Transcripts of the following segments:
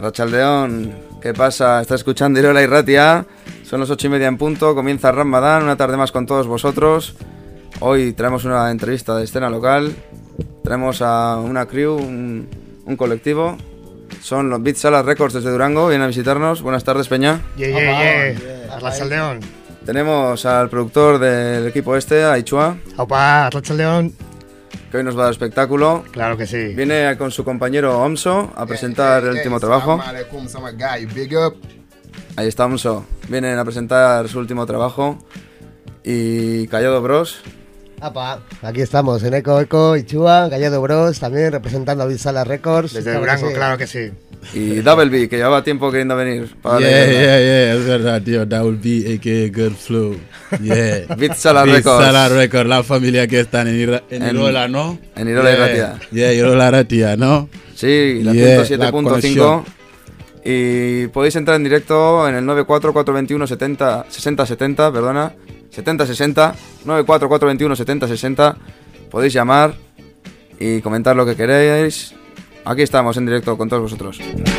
Arratsaldeón, ¿qué pasa? Está escuchando Irola y Ratia. Son las 8:30 en punto, comienza Ramadán, una tarde más con todos vosotros. Hoy traemos una entrevista de escena local. Traemos a una crew, un colectivo. Son los Beat Salad Records desde Durango, vienen a visitarnos. Buenas tardes, Peña. Arratsaldeón. Tenemos al productor del equipo este, a Ichua. Opa, Arratsaldeón. Que hoy nos va a dar espectáculo. Claro que sí. Viene con su compañero Omso a presentar el último trabajo. Ahí está Omso. Vienen a presentar su último trabajo. Y Callado Bros. Apa, aquí estamos en Eco, Ichua, Callado Bros, también representando a Beat Salad Records. Desde Durango, claro que sí. Y Double B, que llevaba tiempo queriendo venir. Es verdad, tío. Double B, a.k.a. Good Flow. Yeah. Beat Salad Records. Beat Salad Records, la familia que está en Irola, ¿no? En Irola y Ratia. Irola y Ratia, ¿no? Sí, la 107.5. Y podéis entrar en directo en el 94421 perdona. 7060, 94421 7060. Podéis llamar y comentar lo que queréis. Aquí estamos en directo con todos vosotros.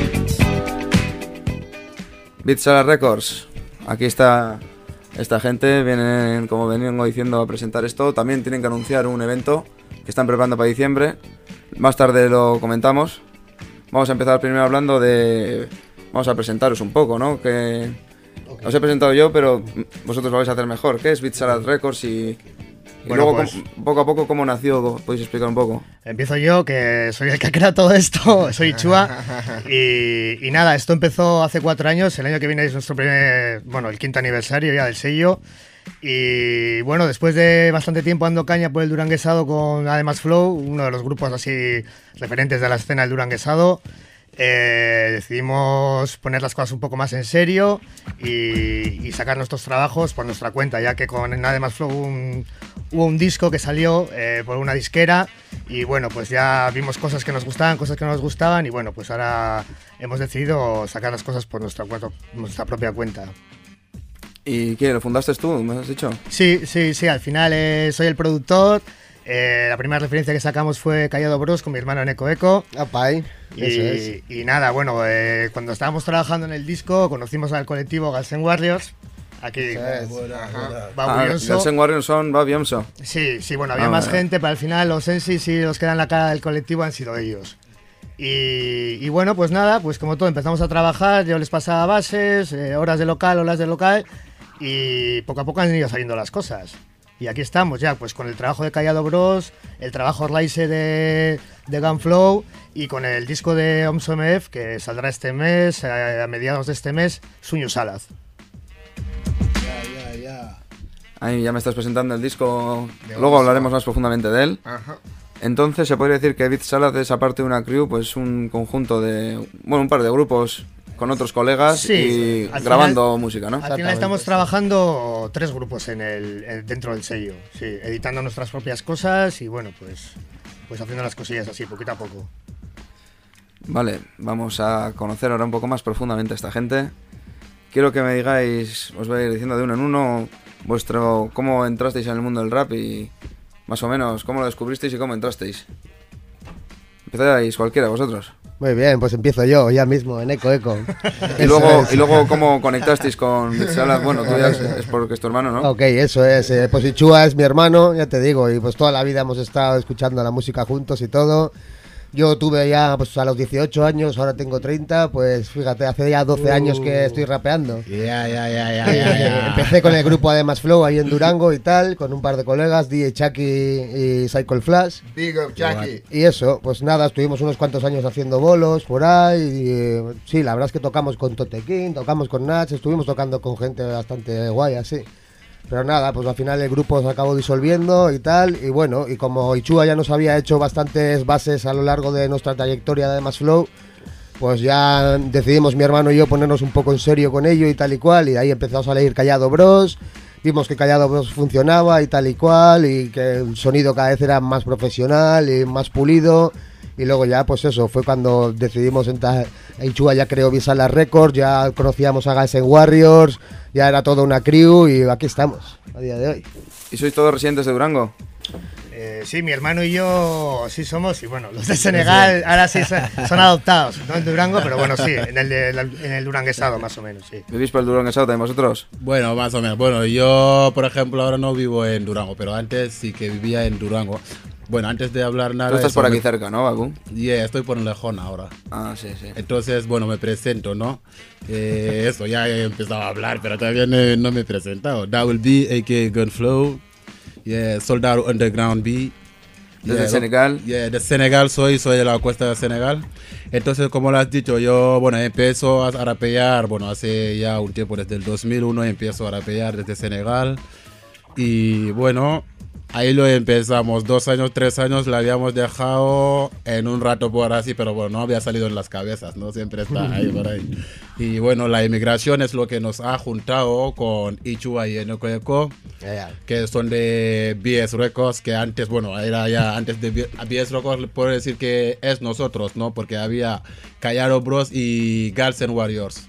Beat Salad Records. Aquí está esta gente. Vienen, como vengo diciendo, a presentar esto. También tienen que anunciar un evento que están preparando para diciembre. Más tarde lo comentamos. Vamos a empezar primero hablando de... Vamos a presentaros un poco, ¿no? Que os he presentado yo, pero vosotros lo vais a hacer mejor. ¿Qué es Beat Salad Records? Y Bueno, luego, pues, poco a poco, ¿cómo nació? ¿Podéis explicar un poco? Empiezo yo, que soy el que ha creado todo esto, soy Ichua. Y nada, esto empezó hace 4 años, el año que viene es nuestro primer, bueno, el 5º aniversario ya del sello. Y bueno, después de bastante tiempo dando caña por el duranguesado con Además Flow, uno de los grupos así referentes de la escena del duranguesado, decidimos poner las cosas un poco más en serio y sacar nuestros trabajos por nuestra cuenta, ya que con Además Flow hubo un disco que salió por una disquera y bueno, pues ya vimos cosas que nos gustaban, cosas que no nos gustaban y bueno, pues ahora hemos decidido sacar las cosas por nuestra propia cuenta. ¿Y qué? ¿Lo fundaste tú? ¿Me has dicho? Sí, al final soy el productor. La primera referencia que sacamos fue Callado Bros con mi hermano en Eco. Apa, eso es. Y nada, bueno, cuando estábamos trabajando en el disco conocimos al colectivo Girls and Warriors. Aquí, Girls and Warriors son Babi Omso. Sí, bueno, había más gente, pero al final los Ensis y los que dan la cara del colectivo han sido ellos. Y bueno, pues nada, pues como todo, empezamos a trabajar, yo les pasaba bases, horas de local, y poco a poco han ido saliendo las cosas. Y aquí estamos ya, pues con el trabajo de Callado Bros, el trabajo Raise de Gunflow y con el disco de Omso MF que saldrá este mes, a mediados de este mes, Suño Salad. Ahí ya me estás presentando el disco, luego hablaremos más profundamente de él. Ajá. Entonces se podría decir que Beat Salad es, aparte de una crew, pues un conjunto de, bueno, un par de grupos con otros colegas y grabando música, ¿no? Al final estamos trabajando 3 grupos dentro del sello, sí, editando nuestras propias cosas y bueno, pues haciendo las cosillas así, poquito a poco. Vale, vamos a conocer ahora un poco más profundamente a esta gente. Quiero que me digáis, os voy a ir diciendo de uno en uno, cómo entrasteis en el mundo del rap y más o menos cómo lo descubristeis y cómo entrasteis. Empezáis cualquiera, vosotros. Muy bien, pues empiezo yo, ya mismo, en Eco. Y luego cómo conectasteis con Beat Salad. Bueno, tú ya es porque es tu hermano, ¿no? Ok, eso es. Pues Ichua es mi hermano, ya te digo, y pues toda la vida hemos estado escuchando la música juntos y todo. Yo tuve ya pues a los 18 años, ahora tengo 30, pues fíjate, hace ya 12 años que estoy rapeando. Empecé con el grupo Además Flow ahí en Durango y tal, con un par de colegas, DJ Chucky y Cycle Flash. Big up, Chucky. Y eso, pues nada, estuvimos unos cuantos años haciendo bolos por ahí. Y, sí, la verdad es que tocamos con Tote King, tocamos con Nach, estuvimos tocando con gente bastante guay así. Pero nada, pues al final el grupo se acabó disolviendo y tal, y bueno, y como Ichua ya nos había hecho bastantes bases a lo largo de nuestra trayectoria de Además Flow, pues ya decidimos mi hermano y yo ponernos un poco en serio con ello y tal y cual, y ahí empezamos a leer Callado Bros, vimos que Callado Bros funcionaba y tal y cual, y que el sonido cada vez era más profesional y más pulido, y luego ya pues eso, fue cuando decidimos entrar. Ichua ya creó Beat Salad Records, ya conocíamos a Girls and Warriors, ya era toda una crew y aquí estamos, a día de hoy. ¿Y sois todos residentes de Durango? Sí, mi hermano y yo sí somos, y bueno, los de Senegal ahora sí son adoptados, no en Durango, pero bueno, sí, en el duranguesado más o menos, sí. ¿Vivís por el duranguesado también vosotros? Bueno, más o menos. Bueno, yo, por ejemplo, ahora no vivo en Durango, pero antes sí que vivía en Durango. Bueno, antes de hablar nada... Tú estás por aquí cerca, ¿no, Baku? Yeah, estoy por Lejón ahora. Ah, sí, sí. Entonces, bueno, me presento, ¿no? Eso, ya he empezado a hablar, pero todavía no me he presentado. Double B, a.k.a. Gunflow. Yeah, Soldado Underground B. ¿Desde Senegal? Yeah, de Senegal soy de la costa de Senegal. Entonces, como lo has dicho, yo, bueno, empiezo a rapear, bueno, hace ya un tiempo, desde el 2001 empiezo a rapear desde Senegal. Y bueno, ahí lo empezamos, 2 años, 3 años, la habíamos dejado en un rato por así, pero bueno, no había salido en las cabezas, ¿no? Siempre está ahí por ahí. Y bueno, la inmigración es lo que nos ha juntado con Ichua y Enokoeko, que son de BS Records, que antes, bueno, era ya antes de BS Records, puedo decir que es nosotros, ¿no? Porque había Callado Bros y Girls and Warriors.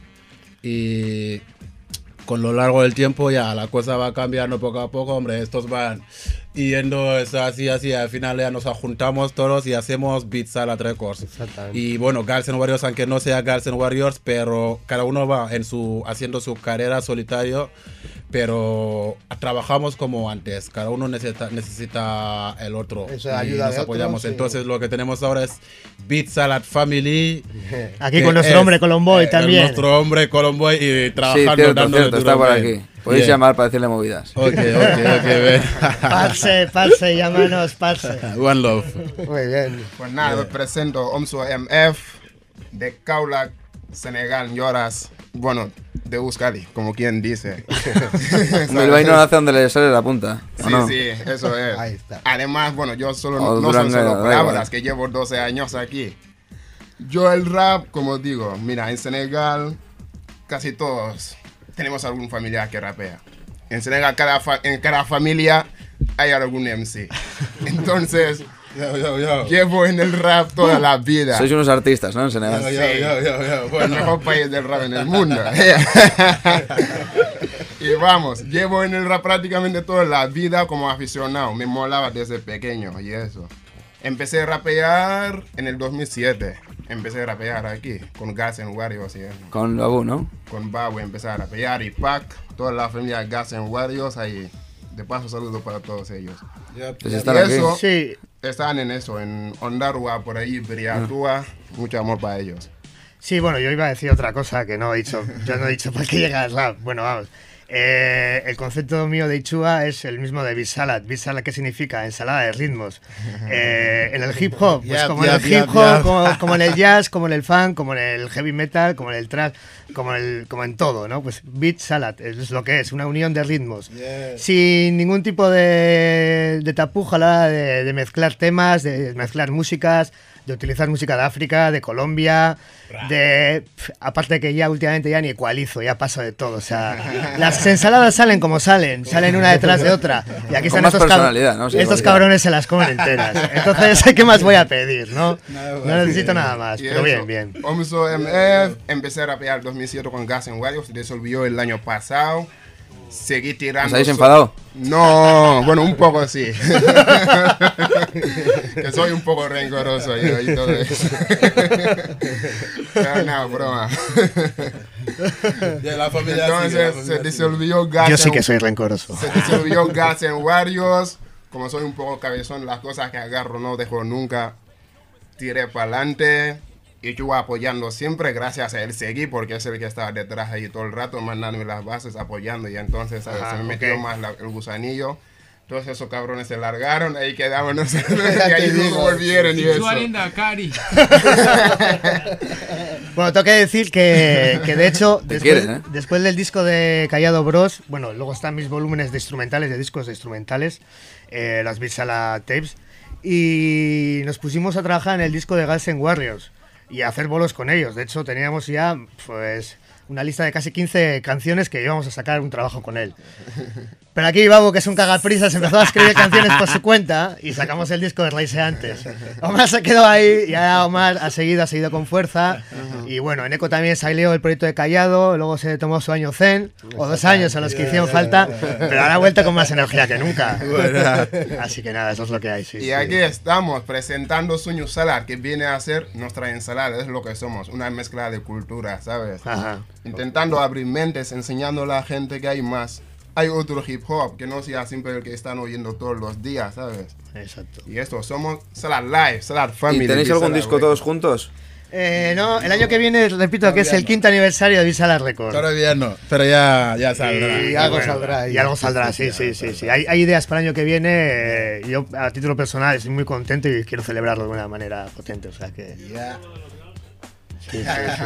Y con lo largo del tiempo ya la cosa va cambiando poco a poco, hombre, estos van yendo así, al final ya nos juntamos todos y hacemos Beat Salad Records. Y bueno, Girls and Warriors, aunque no sea Girls and Warriors, pero cada uno va haciendo su carrera solitario, pero trabajamos como antes, cada uno necesita el otro. Eso, y ayuda nos de apoyamos. otros, sí. Entonces lo que tenemos ahora es Beat Salad Family. Aquí con nuestro hombre Colomboy también. Nuestro hombre Colomboy y trabajando, Sí, dándole cierto, duro, está por man. aquí. Podéis llamar para decirle movidas. Ok, ven. Parce, llámanos, parce. One love. Muy bien. Pues nada, me presento Omso MF de Kaolack, Senegal, Lloras. Bueno, de Euskadi, como quien dice. El vaino no hace donde le sale la punta. ¿o Sí, no? sí, eso es. Ahí está. Además, bueno, yo solo O no son Durango, solo da palabras, igual. que llevo 12 años aquí. Yo el rap, como digo, mira, en Senegal casi todos tenemos algún familiar que rapea. En Senegal en cada familia hay algún MC. Entonces, llevo en el rap toda la vida. Sois unos artistas, ¿no? En Senegal. El mejor país del rap en el mundo. Y vamos, llevo en el rap prácticamente toda la vida como aficionado. Me molaba desde pequeño y eso. Empecé a rapear en el 2007. Empecé a rapear aquí con Gas and Warriors y eso. Con Babu, ¿no? Con Babu empecé a rapear y Pac, toda la familia Gas and Warriors ahí. De paso, saludos para todos ellos. Pues Y están aquí. eso, Sí, están en eso, en Ondarrua, por ahí, Briatúa. Mucho amor para ellos. sí, bueno, yo iba a decir otra cosa que no he dicho. Yo no he dicho por qué llega el rap. Bueno, vamos. El concepto mío de Ichua es el mismo de Beat Salad. Beat Salad, ¿qué significa? Ensalada de ritmos. En el hip hop, pues como en el hip hop, como en el jazz, como en el funk, como en el heavy metal, como en el trap, como en todo, ¿no? Pues Beat Salad es lo que es, una unión de ritmos. Sin ningún tipo de tapuja a la hora de mezclar temas, de mezclar músicas, de utilizar música de África, de Colombia, aparte que ya últimamente ya ni ecualizo, ya paso de todo, o sea, las ensaladas salen como salen una detrás de otra, y aquí Con están más estos, personalidad, ¿no? Sí, estos porque- cabrones se las comen enteras, entonces, ¿qué más voy a pedir, no? No necesito nada más, Y pero eso, bien. Omso MF, empecé a rapear en 2007 con Gas and Warriors, se disolvió el año pasado. Seguí tirando. ¿Os habéis enfadado? No, bueno, un poco sí. Que soy un poco rencoroso yo y todo eso. Pero no, broma. La familia Entonces se disolvió Gas Yo sí and- que soy rencoroso. Se disolvió Gas and Warriors. Como soy un poco cabezón, las cosas que agarro no dejo nunca. Tiré para adelante. Y yo apoyando siempre, gracias a él seguí, porque es el que estaba detrás ahí todo el rato, mandándome las bases, apoyando. Y entonces, ¿sabes? Ajá, Se me metió ok. más el gusanillo. Entonces esos cabrones se largaron, ahí quedaban, no sé, y ahí luego volvieron y eso. Bueno, tengo que decir que de hecho, Te quieren, ¿eh? después del disco de Callado Bros, bueno, luego están mis volúmenes de instrumentales, de discos de instrumentales, las Beat Salad tapes, y nos pusimos a trabajar en el disco de Girls and Warriors y a hacer bolos con ellos. De hecho, teníamos ya, pues, una lista de casi 15 canciones que íbamos a sacar un trabajo con él. Pero aquí Babo, que es un cagaprisas, empezó a escribir canciones por su cuenta y sacamos el disco de Reise antes. Omar se quedó ahí y ahora Omar ha seguido con fuerza. Y bueno, en Eco también salió el proyecto de Callado, luego se tomó su año Zen, o 2 años a los que hicieron falta, pero ahora ha vuelto con más energía que nunca. Así que nada, eso es lo que hay. Sí, y aquí estamos presentando Suñu Salad, que viene a ser nuestra ensalada, es lo que somos, una mezcla de cultura, ¿sabes? Ajá. Intentando abrir mentes, enseñando a la gente que hay más. Hay otro hip hop que no sea siempre el que están oyendo todos los días, ¿sabes? Exacto. Y esto, somos Salad Life, Salad Family. ¿Y tenéis algún Salad disco Records. todos juntos? No, el año que viene, repito, que es el 5º aniversario de Visala Records. Todavía no, pero ya saldrá. Y algo saldrá. Y algo saldrá, sí. Hay ideas para el año que viene. Yo, a título personal, estoy muy contento y quiero celebrarlo de una manera potente. O sea que. Sí.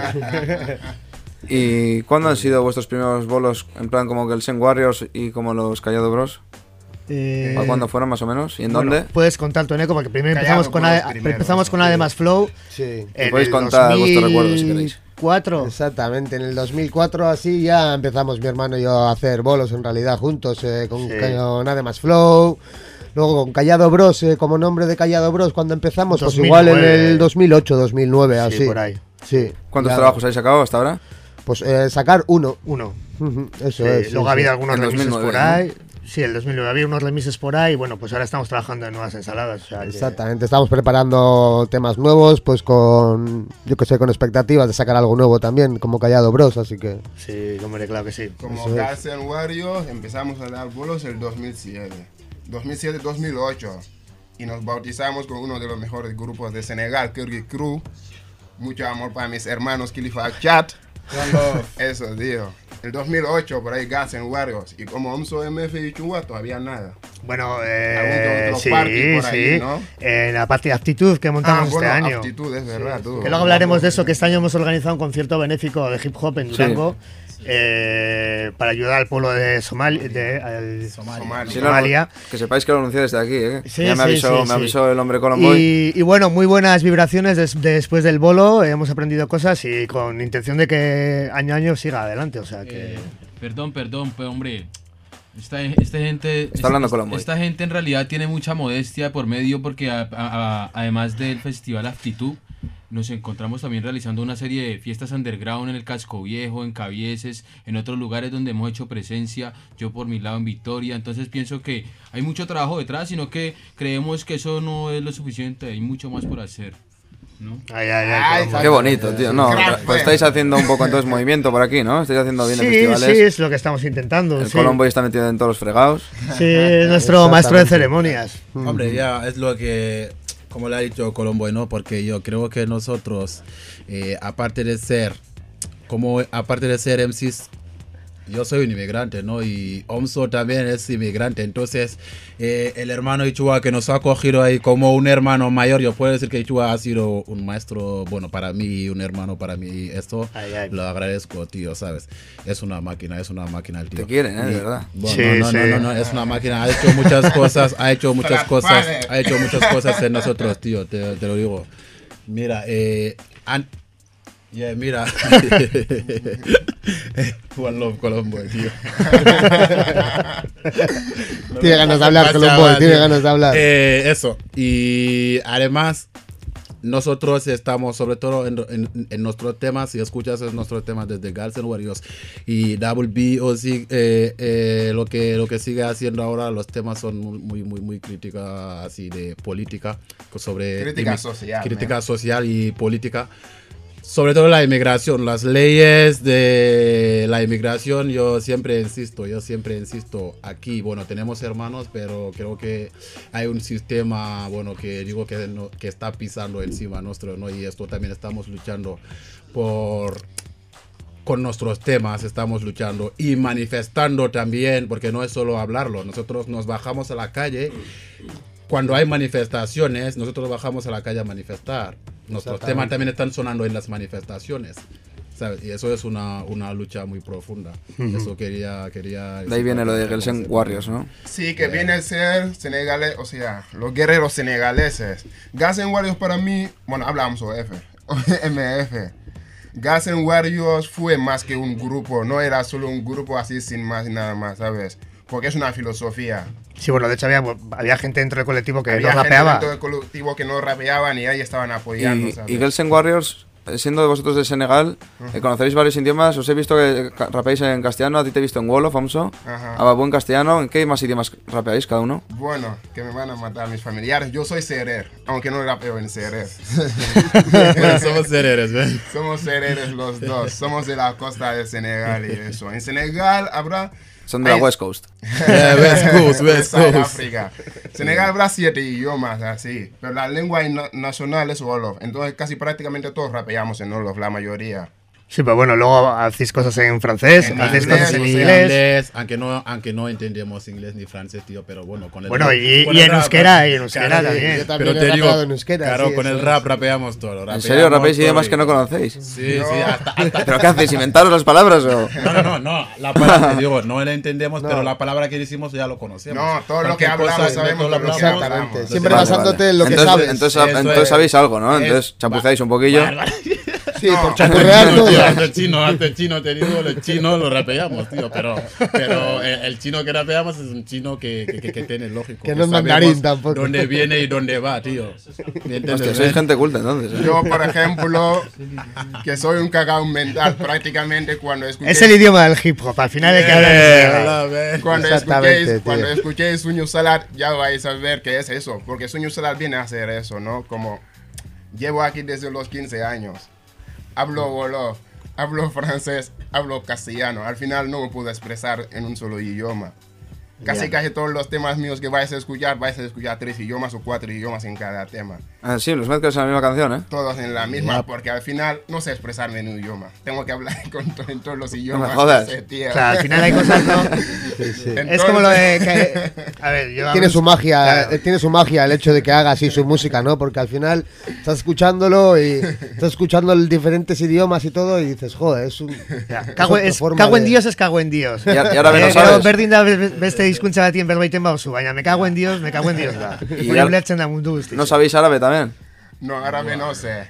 ¿Y cuándo han sido vuestros primeros bolos? En plan, como que el Sen Warriors y como los Callado Bros. ¿Para cuándo fueron más o menos? ¿Y en dónde? Puedes contar tu Eco, porque primero Callado empezamos con Además Flow. Sí. Podéis contar vuestros recuerdos si queréis. 2004. Exactamente, en el 2004 así ya empezamos mi hermano y yo a hacer bolos en realidad juntos, con Además Flow. Luego con Callado Bros, como nombre de Callado Bros, cuando empezamos, 2009. pues igual en el 2008, 2009, así. Sí, por ahí. Sí. ¿Cuántos Ya. trabajos habéis sacado hasta ahora? Pues sacar uno. Uno. Eso Sí, es. luego sí, ha habido sí. algunos En remises 2009, por ahí. Sí, el 2009 había unos remises por ahí. Bueno, pues ahora estamos trabajando en nuevas ensaladas. O sea, Exactamente, estamos preparando temas nuevos, pues con, yo que sé, con expectativas de sacar algo nuevo también, como Callado Bros, así que... Sí, hombre, claro que sí. Como Eso es. García Warriors empezamos a dar bolos el 2007. 2007-2008. Y nos bautizamos con uno de los mejores grupos de Senegal, Kirgi Crew. Mucho amor para mis hermanos Khalifa Chat. Eso, tío. El 2008, por ahí García Warriors. Y como Omso MF y Chua, todavía nada. Bueno, Algún otro sí, party por ahí, ¿no? En la parte de Actitud que montamos este año. Aptitud, es verdad, tú. Que luego hablaremos de eso, que este año hemos organizado un concierto benéfico de hip hop en Durango. Para ayudar al pueblo de Somalia. Somalia. Sí, no, Somalia. que sepáis que lo anuncié desde aquí, ¿eh? Sí, Ya me sí, avisó, sí, me sí. avisó el hombre Colomboy. Y bueno, muy buenas vibraciones después del bolo. Hemos aprendido cosas y con intención de que año a año siga adelante. O sea que. Perdón, pero hombre. Esta gente. Está hablando Colombo. Esta gente en realidad tiene mucha modestia por medio porque además del festival Aptitud, nos encontramos también realizando una serie de fiestas underground en el Casco Viejo, en Cabieces, en otros lugares donde hemos hecho presencia, yo por mi lado en Victoria. Entonces pienso que hay mucho trabajo detrás, sino que creemos que eso no es lo suficiente, hay mucho más por hacer, ¿no? Ay, Qué bonito, tío. No, pues estáis haciendo un poco entonces movimiento por aquí, ¿no? Estáis haciendo bien en festivales. Sí, es lo que estamos intentando. El sí. Colomboy está metido en todos los fregados. Sí, es nuestro maestro de ceremonias. Hombre, ya es lo que, como le ha dicho Colombo, ¿no? Porque yo creo que nosotros, aparte de ser MCs, yo soy un inmigrante, ¿no? Y Omso también es inmigrante. Entonces, el hermano Ichua que nos ha acogido ahí como un hermano mayor, yo puedo decir que Ichua ha sido un maestro, bueno, para mí, un hermano para mí. Esto lo agradezco, tío, ¿sabes? Es una máquina el tío. Te quieren, de verdad. Bueno, Sí, no, es una máquina. Ha hecho muchas cosas, ha hecho muchas cosas en nosotros, tío, te lo digo. Mira, mira. One Love Colombo, tío. Tiene ganas de hablar, Colombo, tiene ganas de hablar. Eso. Y además, nosotros estamos, sobre todo en nuestros temas, si escuchas nuestros temas desde García Warriors y Double B, o sí, lo que sigue haciendo ahora, los temas son muy crítica, así de política, sobre crítica social y política. Sobre todo la inmigración, las leyes de la inmigración, yo siempre insisto, aquí, bueno, tenemos hermanos, pero creo que hay un sistema, bueno, que digo que está pisando encima nuestro, ¿no? Y esto también estamos luchando con nuestros temas, estamos luchando y manifestando también, porque no es solo hablarlo, nosotros nos bajamos a la calle. Cuando hay manifestaciones, nosotros bajamos a la calle a manifestar. Nuestros temas también están sonando en las manifestaciones, ¿sabes? Y eso es una lucha muy profunda. Eso quería De ahí viene lo de Gelsen Warriors, ¿no? Sí, que viene a ser senegales, o sea, los guerreros senegaleses. García Warriors para mí, bueno, hablamos OF, MF. Guns N' Warriors fue más que un grupo, no era solo un grupo así sin más y nada más, ¿sabes? Porque es una filosofía. Sí, bueno, de hecho había gente dentro del colectivo que Había no gente rapeaba. dentro del colectivo que no rapeaban y ahí estaban apoyando, Y ¿sabes? Girls and Warriors, siendo de vosotros de Senegal, conoceréis varios idiomas, os he visto que rapeáis en castellano, a ti te he visto en Wolof, Famso, Ajá. a Babu en castellano, ¿en qué más idiomas rapeáis cada uno? Bueno, que me van a matar mis familiares. Yo soy serer, aunque no rapeo en serer. Bueno, somos sereres, ¿ven? Somos sereres los dos. Somos de la costa de Senegal y eso. En Senegal habrá... Son de la Ay, West Coast. Yeah, West Coast, West Side Coast. África. Senegal habrá 7 idiomas así, pero la lengua nacional es Wolof. Entonces casi prácticamente todos rapeamos en Wolof, la mayoría. Sí, pero bueno, luego hacéis cosas en francés, En hacéis inglés, cosas en o sea, inglés. aunque no entendemos inglés ni francés, tío, pero bueno, con el Bueno, rap- y con el en rap, euskera, y en euskera claro, también. Yo también Pero he te digo, rapeado en euskera, claro, sí, con eso el es. rap rapeamos todo. ¿En rapeamos serio rapéis todo idiomas y- que no conocéis? Sí, No. sí, hasta ¿Pero qué hacéis? ¿Inventaros las palabras o...? No, la palabra, te digo, no la entendemos, pero la palabra que decimos ya lo conocemos. No, todo lo que Cualquier cosa, hablamos sabemos todo lo lo que hablamos. hablamos. Exactamente. Siempre Vale, basándote vale. en lo que Entonces- sabes. Entonces, Eso entonces es. sabéis algo, ¿no? Es- Entonces chapuzáis un poquillo. Sí, por Hasta chapurrear el todo. chino, tío, hasta el chino, te digo, el chino lo rapeamos, tío, pero el chino que rapeamos es un chino que tiene lógico. Que no es sabemos mandarín tampoco. Dónde viene y dónde va, tío. ¿Me entiendes? Hostia, sois gente culta entonces. ¿eh? Yo, por ejemplo, que soy un cagao mental prácticamente cuando escuché... Es el idioma del hip hop, al final hay que hablar de Hola, ven. Cuando Exactamente, escuchéis, tío. cuando escuchéis Suñu Salad ya vais a ver qué es eso, porque Suñu Salad viene a hacer eso, ¿no? Como llevo aquí desde los 15 años, hablo Wolof, hablo francés, hablo castellano, al final no me puedo expresar en un solo idioma. Casi todos los temas míos que vais a escuchar 3 idiomas o 4 idiomas en cada tema. Ah, sí, los mezclas en la misma canción, ¿eh? Todos en la misma, porque al final no sé expresarme en un idioma. Tengo que hablar en todos los idiomas. jodas. No sé, tío. O sea, al final hay cosas, ¿no? Es como lo de que... A ver, yo... Tiene su magia, Claro. tiene su magia el hecho de que haga así su música, ¿no? Porque al final estás escuchándolo y estás escuchando diferentes idiomas y todo y dices, joder, es un... Cago, otra es, forma cago en de- Dios es cago en Dios. Y ahora no Gero sabes. berdin da beste hizkuntza batien berbaiten bauzu, baina me cago en Dios da. Y Hori ahora- ulertzen da mundu guztiz. ¿No sabéis árabe también? No, árabe no sé.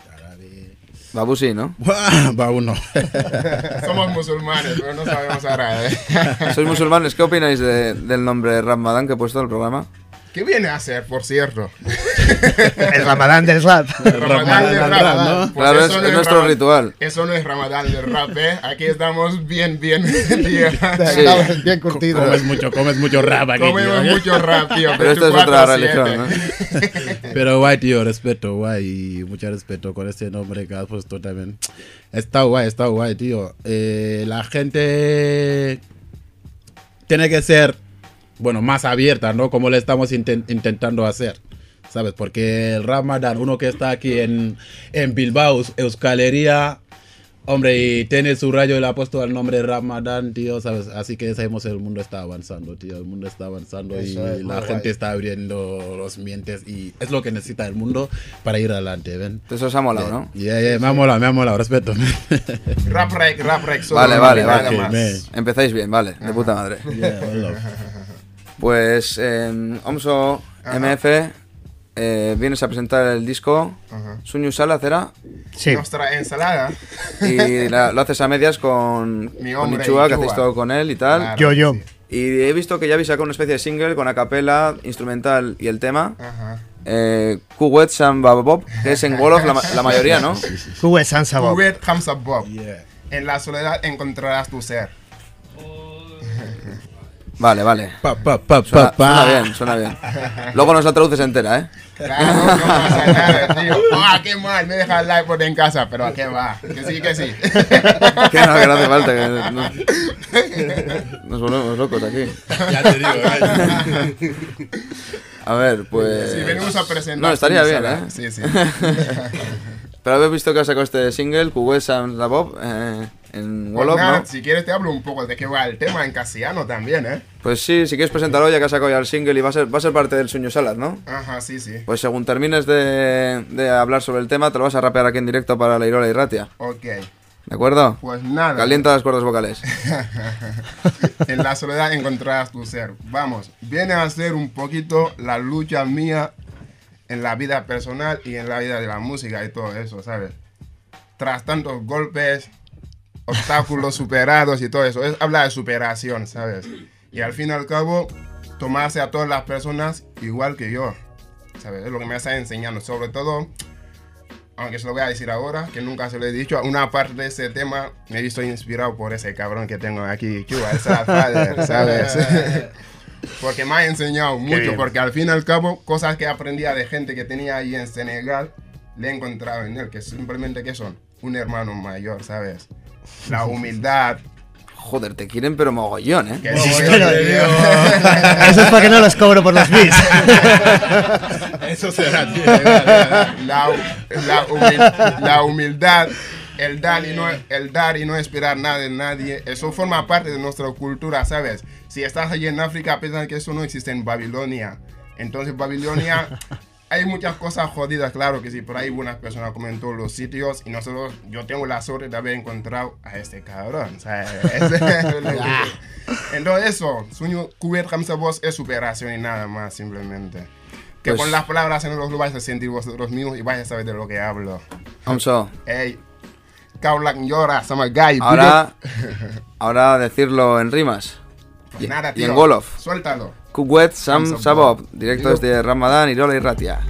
Babu sí, ¿no? Va uno. Somos musulmanes, pero no sabemos árabe. ¿Sois musulmanes? ¿Qué opináis del nombre Ramadán que he puesto en el programa? ¿Qué viene a hacer, por cierto? El ramadán del rap. Ramadán del rap, ¿no? Pues Claro, eso es no nuestro ritual. Eso no es Ramadán del rap, ¿eh? Aquí estamos bien, tío. Estamos bien curtidos. Comes mucho rap aquí, Comemos tío. mucho rap, tío. Pero esto es otra 24/7. religión, ¿no? Pero guay, tío, respeto, guay, y mucho respeto con este nombre que has puesto también. Está guay, tío. La gente tiene que ser, bueno, más abierta, ¿no? Como le estamos intentando hacer, ¿sabes? Porque el Ramadán, uno que está aquí en Bilbao, Euskal Herria, hombre, y tiene su rayo y le ha puesto el nombre Ramadán, tío, ¿sabes? Así que sabemos el mundo está avanzando, tío. El mundo está avanzando Eso y es, muy la gente guay. está abriendo los mientes y es lo que necesita el mundo para ir adelante, ¿ven? Eso os ha molado, ¿no? Me ha molado, respeto. Rap rec. solo Vale, nada vale. más. Empezáis bien, vale, de puta madre. Yeah, well, Pues OMSO MF vienes a presentar el disco Suñu Salad, ¿era? Sí. Nuestra ensalada. Y lo haces a medias con Mi con hombre, Ichua, que Ichua. hacéis todo con él y tal. Claro. Yo. Sí. Y he visto que ya habéis sacado una especie de single con acapella, instrumental y el tema. Ajá. Kuwait Sam Bob, que es en Wolof la mayoría, ¿no? Kuwe Sansa Bob. Kuwait Hamza Bob. yeah. En la soledad encontrarás tu ser. Vale, vale. Suena bien. Luego nos la traduces entera, ¿eh? Claro, no pasa nada, tío. Ah, qué mal, me deja el iPod en casa, pero ¿a qué va? Que sí. Que no hace falta. Que nos volvemos locos aquí. Ya te digo, A ver, pues... Si venimos a presentar. No, estaría bien, ensalada. ¿eh? Sí, sí. Pero habéis visto que has sacado este single, Kuwait Sam Bob, en Pues Wolof, nada, ¿no? si quieres te hablo un poco de qué va el tema en castellano también, ¿eh? Pues sí, si quieres presentarlo ya que has sacado ya el single y va a ser parte del Suñu Salad, ¿no? Ajá, sí. Pues según termines de hablar sobre el tema, te lo vas a rapear aquí en directo para la Irola y Ratia. Ok. ¿De acuerdo? Pues nada. Calienta las cuerdas vocales. En la soledad encontrarás tu ser. Vamos, viene a ser un poquito la lucha mía en la vida personal y en la vida de la música y todo eso, ¿sabes? tras tantos golpes, obstáculos superados y todo eso. Habla de superación, ¿sabes? Y al fin y al cabo, tomarse a todas las personas igual que yo, ¿sabes? Es lo que me está enseñando. Sobre todo, aunque se lo voy a decir ahora, que nunca se lo he dicho, una parte de ese tema me he visto inspirado por ese cabrón que tengo aquí, Cuba, el Father, ¿sabes? Porque me ha enseñado mucho, porque al fin y al cabo, cosas que aprendía de gente que tenía ahí en Senegal, le he encontrado en él, que simplemente que son un hermano mayor, ¿sabes? La humildad. Joder, te quieren pero mogollón, ¿eh? Que Eso es para que no los cobro por los bits. Eso será, tío. La humildad, el dar y no esperar nada de nadie, eso forma parte de nuestra cultura, ¿sabes? Si estás allí en África, piensan que eso no existe en Babilonia. Entonces, Babilonia, hay muchas cosas jodidas, claro que sí, pero hay buenas personas como en todos los sitios. Y nosotros, yo tengo la suerte de haber encontrado a este cabrón, ¿sabes? Entonces, eso, sueño cubrir Hamza Boss es superación y nada más, simplemente. Que Pues, con las palabras en los lo vais a sentir vosotros mismos y vais a saber de lo que hablo. Amso, Ey, Kaulak llora, sama guy. ahora decirlo en rimas. Pues nada, Y tío. en Wolof. Suéltalo. Kukwet Sam Sam Sabob, Sabob. directo desde Ramadán, Irola y Ratia.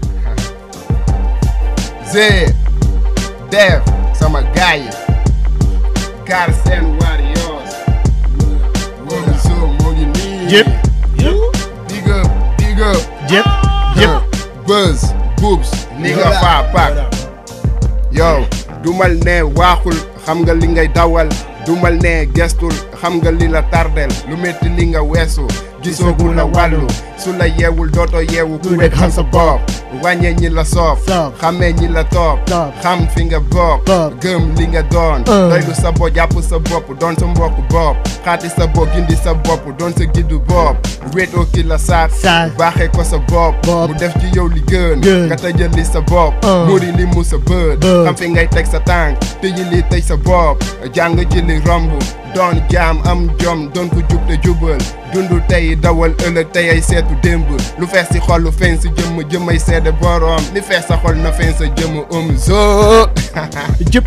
Z, Dev, sama guy. Carsen Warriors. Womso Mogini. Yep. Big up. Yep. Buzz, boobs, nigga fa pak. Yo, dumal ne waxul, xam nga li ngay dawal. Dumal ne gestul, xam nga li la tardel. Lu metti li nga weesu, gisoogu la wàllu. Su la yeewul dootoo yeewu ku nekk xam sa bopp. Wàññee ñi la soof, xamee ñi la topp. Xam fi nga bokk, gëm li nga doon. Doylu sa bopp, jàpp sa bopp, doon sa mbokk bopp. Xaati sa bopp, gindi sa bopp, doon sa giddu bopp. Wéetoo ki la saat, baaxee ko sa bopp. Mu def ci yow li gën, nga tëjal li sa bopp. Muri li mu sa bët, xam fi ngay teg sa tànk. Tëji li tëj sa bopp, jàng ji li romb. Doon jaam am jom, doon ko jub te jubal. Dundu tey dawal ëllëg tey ay seetu démb. Lu fees si xol lu feeñ si jëmm jëmmay seede borom. Li fees sa xol na feeñ sa jëmm zo. Jëp.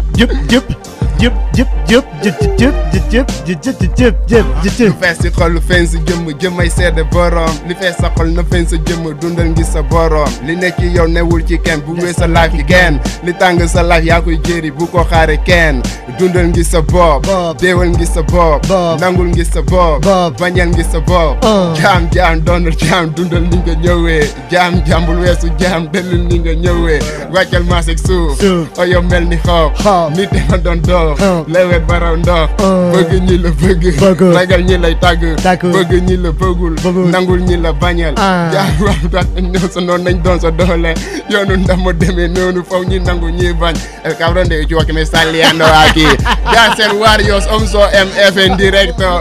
Lu fees si xol lu feeñ si jëmm jëmmay seede borom. Li fees sa xol na feeñ sa jëmm dundal ngi sa borom. Li nekk ci yow newul ci kenn bu wee sa life yi genn. Li tàng sa life yaa koy jëri bu ko xaare kenn. Dundal ngi sa bopp, deewal ngi sa bopp, nangul ngi sa bopp, bañal ngi sa bopp. Jaam doonal jaam dundal ni nga ñëwee. Jaam jàmbul weesu jaam dellul ni nga ñëwee. Wàccal maasik suuf, oyo mel ni xob. Nit ma doon dox, lewet baraw ndox. Bëgg ñi la bëgg, ragal ñi lay tàgg. Bëgg ñi la bëggul, nangul ñi la bañal. Jaam wax daat ñëw sa noonu nañ doon sa doole. Yoonu ndax ma demee noonu faw ñi nangu ñi bañ. El cabrón de Uchuva que me está liando aquí. Carsen Warriors, Omso MF en directo.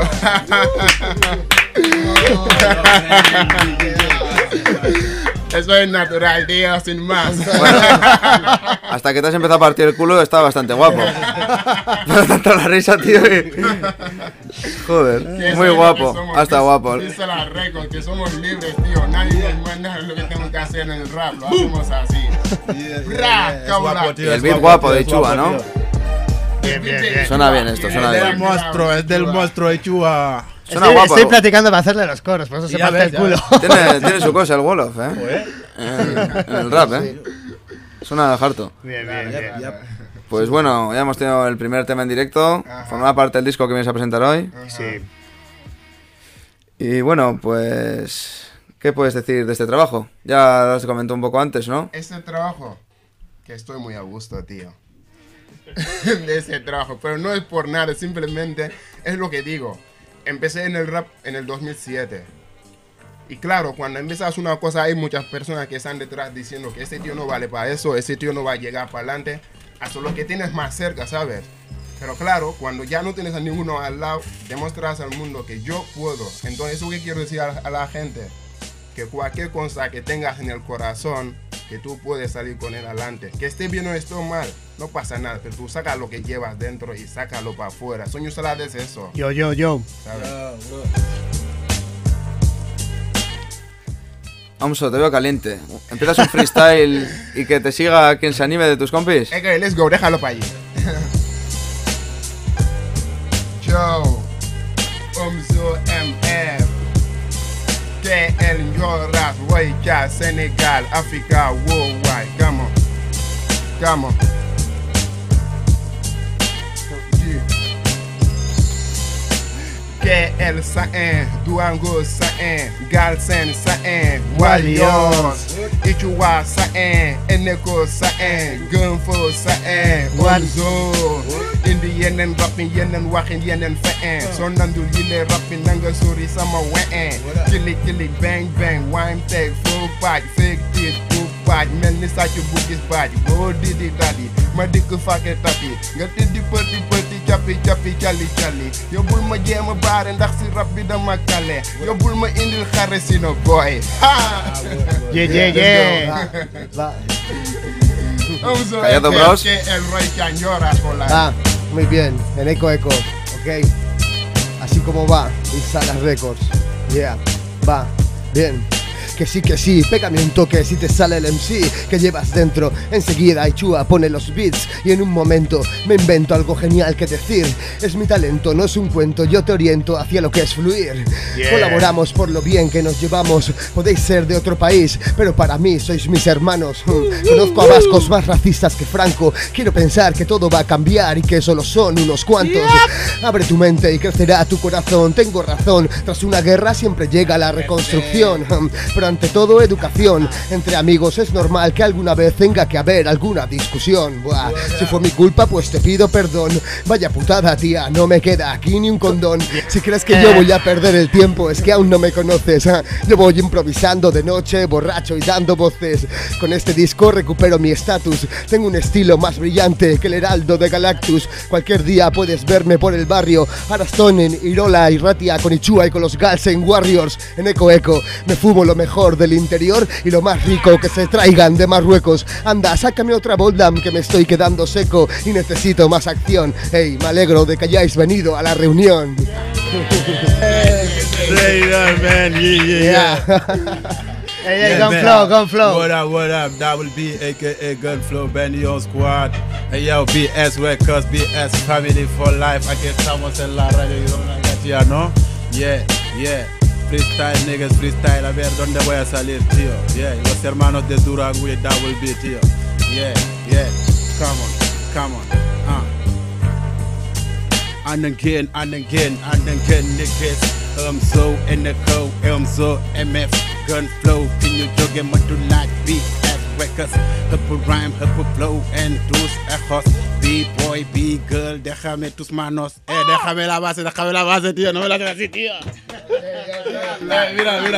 Eso es natural, tío, sin más. Bueno, hasta que te has empezado a partir el culo está bastante guapo. Pero tanto la risa, tío. Joder, Que muy eso es guapo. lo que somos, Hasta guapo. Dice la récord, que somos libres, tío. Nadie nos manda lo que tengo que hacer en el rap. Lo hacemos así. Rap, cabrón. Y el beat guapo de Chua, ¿no? Bien. Suena bien esto, suena Es bien. del monstruo de Chua. Suena guapo. Estoy platicando para hacerle los coros, por eso se Ya parte ves, el culo. Tiene su cosa el Wolof, en el rap, Suena harto. Bien. Pues bueno, ya hemos tenido el primer tema en directo. Forma parte del disco que vienes a presentar hoy. Sí. Y bueno, pues... ¿qué puedes decir de este trabajo? Ya lo comentó un poco antes, ¿no? Este trabajo, que estoy muy a gusto, tío. De ese trabajo, pero no es por nada, simplemente es lo que digo. Empecé en el rap en el 2007. Y claro, cuando empiezas una cosa hay muchas personas que están detrás diciendo que ese tío no vale para eso, ese tío no va a llegar para adelante. Hasta lo que tienes más cerca, ¿sabes? Pero claro, cuando ya no tienes a ninguno al lado, demuestras al mundo que yo puedo. Entonces, eso que quiero decir a la gente, que cualquier cosa que tengas en el corazón, que tú puedes salir con él adelante. Que esté bien o esté mal, no pasa nada, pero tú saca lo que llevas dentro y sácalo para afuera. Sueño Salada es eso, Yo. ¿sabes? Amso, te veo caliente. Empiezas un freestyle y que te siga quien se anime de tus compis. Que let's go, déjalo para allí. Joe, Omzo MF, KL Njoras, Wayka, Senegal, Africa, worldwide. Come on, come on. KL Saen, Duango Saen, Galsen Saen, Warriors, Ichua Saen, Eneko Saen, Gunfo Saen, Wanzo, Indian and rapping yen and walking yen and faen, son nandul yile rapping nanga suri sama ween, killy bang bang, wine tag, full patch, fake tit, full patch, melni sachu bugis patch, go didi daddy, madiku fake tapi, ngati di pati chapi chali, yo bul ma jema bare ndax si rap bi dama kale, yo bul ma indil xare sino boy. Yeah. Callado, bros. Va, muy bien, en Eco, ok. Así como va, Salas Records. Yeah, va, bien. Que sí, pégame un toque si te sale el MC que llevas dentro. Enseguida Ichua pone los beats y en un momento me invento algo genial que decir. Es mi talento, no es un cuento, yo te oriento hacia lo que es fluir. Colaboramos por lo bien que nos llevamos. Podéis ser de otro país, pero para mí sois mis hermanos. Conozco a vascos más racistas que Franco. Quiero pensar que todo va a cambiar y que solo son unos cuantos. Abre tu mente y crecerá tu corazón. Tengo razón, tras una guerra siempre llega la reconstrucción. Pero ante todo educación. Entre amigos es normal que alguna vez tenga que haber alguna discusión. Buah, si fue mi culpa pues te pido perdón. Vaya putada, tía, no me queda aquí ni un condón. Si crees que yo voy a perder el tiempo es que aún no me conoces. Yo voy improvisando de noche, borracho y dando voces. Con este disco recupero mi estatus. Tengo un estilo más brillante que el heraldo de Galactus. Cualquier día puedes verme por el barrio Arastonen, Irola y Ratia con Ichua y con los Galsen Warriors. En Eco me fumo lo mejor del interior y lo más rico que se traigan de Marruecos. Anda, sácame otra Boldam que me estoy quedando seco y necesito más acción. Hey, me alegro de que hayáis venido a la reunión. Hey, Gunflow. What up, Double B, aka Gunflow, Benio Squad. Hey yo, BS Records, BS Family for Life. Aquí estamos en la radio y ¿no? Yeah. Freestyle, niggas, freestyle, a ver dónde voy a salir, tío. Yeah, los hermanos de Durango y Double B, tío. Yeah, come on. And again, niggas. So Eneko, so MF, Gunflow. Can you joke my do like BS Records? Help rhyme, help flow, and tus ejos. B-boy, B-girl, déjame tus manos. Déjame la base, tío. No me la hagas así, tío. Mira.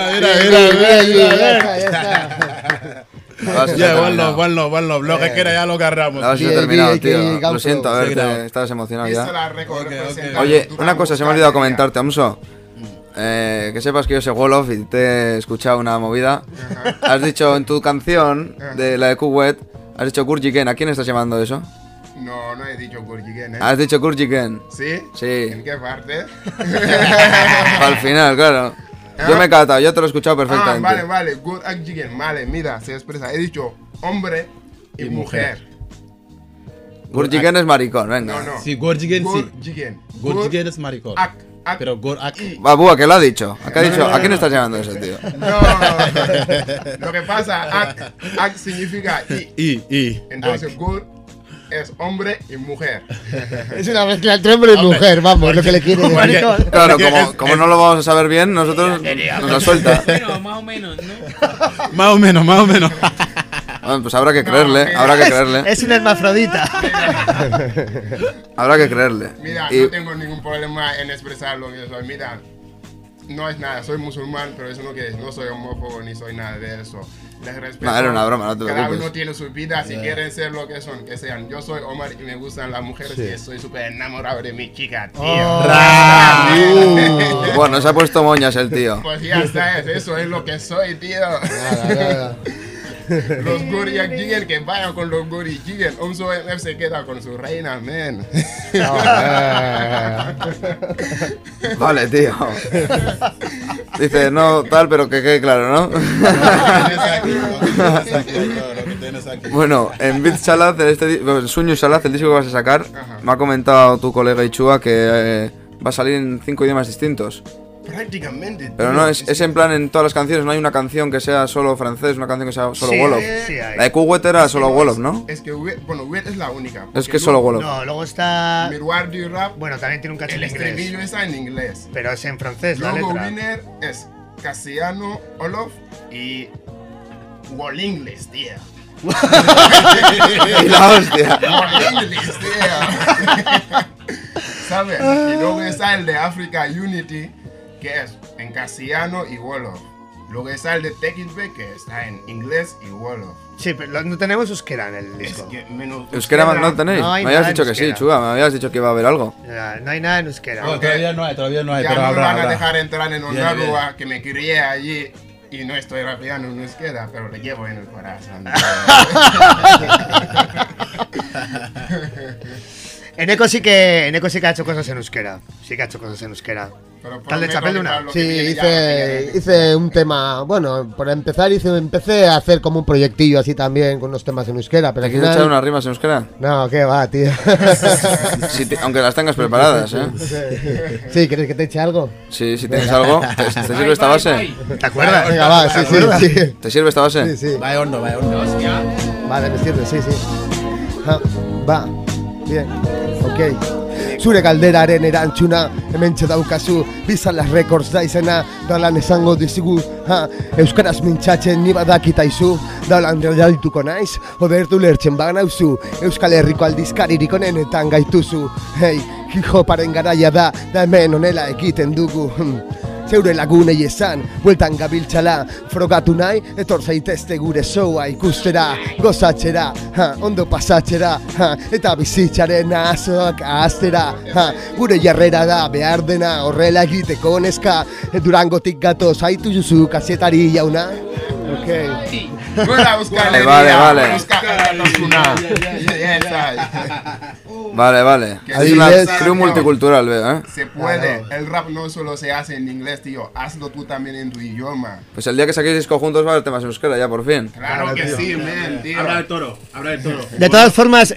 One love. Lo que quiera ya lo agarramos. La base terminado, tío. Lo siento, a ver, estabas emocionado ya. Oye, una cosa se me ha olvidado comentarte, Amso. Que sepas que yo soy Wolof y te he escuchado una movida. Has dicho en tu canción, de la de Kuwait, has dicho Gurjigen. ¿A quién estás llamando eso? No he dicho Gurjigen, ¿Has dicho Gurjigen? ¿Sí? Sí. ¿En qué parte? Al final, claro. Yo me he catado, yo te lo he escuchado perfectamente. Vale. Gurjigen, vale, mira, se expresa. He dicho hombre y mujer. Gurjigen es maricón, venga. No. Sí, Gurjigen sí. Gurjigen es maricón. Ak. Pero Babúa, ¿qué lo ha dicho? ¿A quién estás llamando eso, tío? No. Lo que pasa, ak significa I. Entonces, gur es hombre y mujer. Es una mezcla entre hombre y mujer, vamos, lo que le quiere decir. Claro, como no lo vamos a saber bien, nosotros nos la suelta. Bueno, más o menos, ¿no? Más o menos. Bueno, pues habrá que creerle. Es una hermafrodita. Habrá que creerle. Mira, no tengo ningún problema en expresar lo que soy. Mira, no es nada, soy musulmán, pero eso no quiere decir, no soy homófobo ni soy nada de eso. Les respeto. No, era una broma, no te Cada preocupes. uno tiene su vida, si quieren ser lo que son, que sean. Yo soy Omar y me gustan las mujeres y estoy súper enamorado de mi chica, tío. Bueno, se ha puesto moñas el tío. Pues ya está, eso es lo que soy, tío. Nada. Los Guri Jigen, que vayan con los Guri Jigen. Omzo MF se queda con su reina, man. Vale, tío. Dice, no, tal, pero que quede claro, ¿no? Bueno, en Beat Salad, en Sueño Salad, el disco que vas a sacar, me ha comentado tu colega Ichua que va a salir en 5 idiomas distintos. Prácticamente. Pero no, es en plan en todas las canciones, no hay una canción que sea solo francés, una canción que sea solo Wolof. Sí hay. La de Kuwait era solo Wolof, ¿no? Es que, bueno, Wet es la única. Es que es solo Wolof. No, luego está... Miroir du Rap, Bueno, también tiene un cacho el en inglés. estribillo está en inglés. Pero es en francés la Luego letra. Winner es castellano, Olof y Wall English, tío. Y la hostia. Wall English, tío. ¿Sabes? Y luego está el de Africa Unity, que es en castellano y Wolof. Luego está el de Take It Back, que está en inglés y Wolof. Sí, pero no tenemos euskera en el disco. Es que menos ¿Euskera no tenéis? No hay me habías nada dicho en que sí, euskera. Chuga, me habías dicho que iba a haber algo. No hay nada en euskera. No, todavía no hay, Ya pero no me habrá, van a habrá. dejar entrar en Bien, Onagua, que me crié allí y no estoy rapeando, no es queda, pero le llevo en el corazón. Eneco sí que ha hecho cosas en euskera. Sí que ha hecho cosas en euskera. Pero Tal de prometo Chapel de que una. Pablo, que Sí, viene ya hice un tema, bueno, por empezar empecé a hacer como un proyectillo así también con unos temas en euskera, pero ¿Te al quieres final... echar unas rimas en euskera? No, qué va, tío. Aunque las tengas preparadas, ¿eh? Sí, ¿quieres que te eche algo? Sí, si tienes algo. ¿Te sirve esta base? ¿Te acuerdas? Venga, va, sí, sí. ¿Te sirve esta base? Sí, sí. Va hondo, va hondo. Vale, me sirve, sí, sí. Va, bien, ok. Zure galderaren erantzuna hementxe daukazu Bizarrap Records da izena Dalan esango dizugu Euskaraz mintzatzen ni badakitaizu Dalan realituko naiz Odertu lertzen bagnauzu Euskal Herriko aldizkaririk onenetan gaituzu Hey, hip-hoparen garaia da hemen honela egiten dugu Zeure lagunei esan, bueltan gabiltzala Frogatu nahi, etor zaitezte gure showa ikustera Gozatzera, ondo pasatzera Eta bizitzaren azoak ahaztera Gure jarrera da behar dena horrela egiteko neska Durangotik gatoz haitu juzu kazetari jauna Ok. Buena Euskal Vale, Herria, vale. Euskal Herritasuna. Vale. Que Es sí, una es- crew multicultural, veo, ¿eh? Se puede, el rap no solo se hace en inglés, tío, hazlo tú también en tu idioma. Pues el día que saquéis disco juntos va a haber temas en euskera, ya por fin. Claro que sí, man, tío. Habla del toro, habla del toro. De todas formas,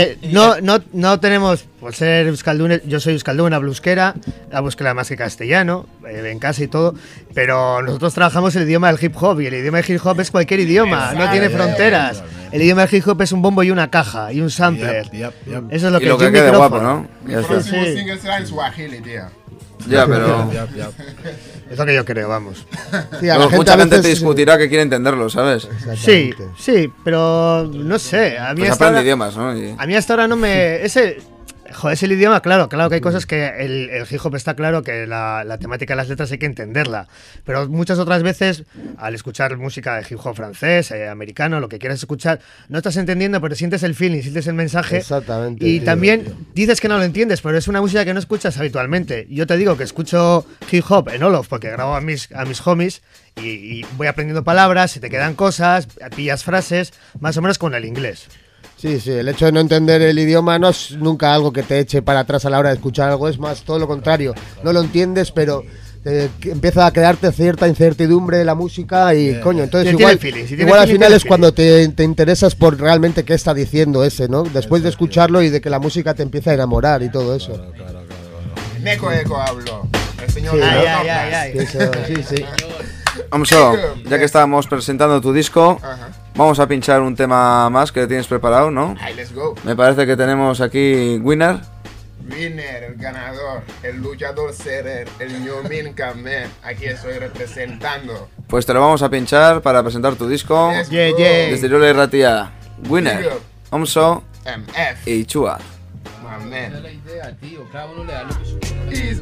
no tenemos, por ser euskaldunes, yo soy euskalduna, blusquera, la búsqueda más que castellano, en casa y todo, pero nosotros trabajamos el idioma del hip hop y el idioma del hip hop es cualquier idioma, no tiene fronteras. El idioma del hip hop es un bombo y una caja y un sampler. Eso es lo Y que lo es que un quede micrófono. guapo, ¿no? Mi Ya está. próximo Sí. single será en Swahili, tío. Ya, pero... Es lo que yo creo, vamos. Sí, a la Luego, gente mucha a gente veces- te discutirá que quiere entenderlo, ¿sabes? Sí, Exactamente. sí, pero no sé, a mí Pues hasta aprende ahora, idiomas, ¿no? Y- a mí hasta ahora no me... Joder, es el idioma, claro que hay cosas que el hip hop está claro que la temática de las letras hay que entenderla, pero muchas otras veces al escuchar música de hip hop francés, americano, lo que quieras escuchar, no estás entendiendo, pero sientes el feeling, sientes el mensaje. Exactamente, Y tío. también dices que no lo entiendes, pero es una música que no escuchas habitualmente. Yo te digo que escucho hip hop en Olof porque grabo a mis homies y voy aprendiendo palabras, se te quedan cosas, pillas frases, más o menos con el inglés. Sí, sí, el hecho de no entender el idioma no es nunca algo que te eche para atrás a la hora de escuchar algo, es más todo lo contrario. No lo entiendes, pero que empieza a crearte cierta incertidumbre de la música y coño, entonces Si tiene igual, feeling, si tiene igual al feeling, final tiene es cuando te interesas por realmente qué está diciendo ese, ¿no? Después de escucharlo y de que la música te empieza a enamorar y todo eso. Neko Eco hablo. El señor Sí, de ¿no? los Ay. Que eso, sí, sí. Vamos, ya que estábamos presentando tu disco, Ajá. vamos a pinchar un tema más que tienes preparado, ¿no? Ay, let's go. Me parece que tenemos aquí Winner. Winner, el ganador, el luchador Serer, el Yomin Kamen. Aquí estoy representando. Pues te lo vamos a pinchar para presentar tu disco. Let's Yeah, go. yeah. Desde Lola y Ratia, Winner, Omso MF, y Chua. my man. La idea, tío, cada uno le da lo que su corazón. Is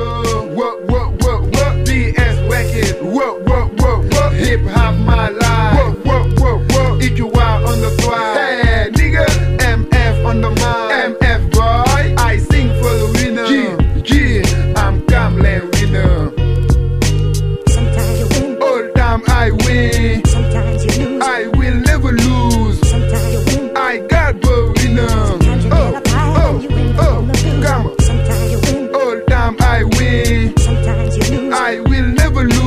what DS wicked, what hip hop my life, what if you are on the fly, hey nigga, MF on the mind, MF boy, I sing for the winner, G, I'm Kamlen winner, Sometimes you win, all time I win, sometimes you lose, I will never lose, sometimes you win, I got the winner, sometimes you get a pie and you win from the come lose. on, Sometimes you win, all time I win, sometimes you lose, I will never lose.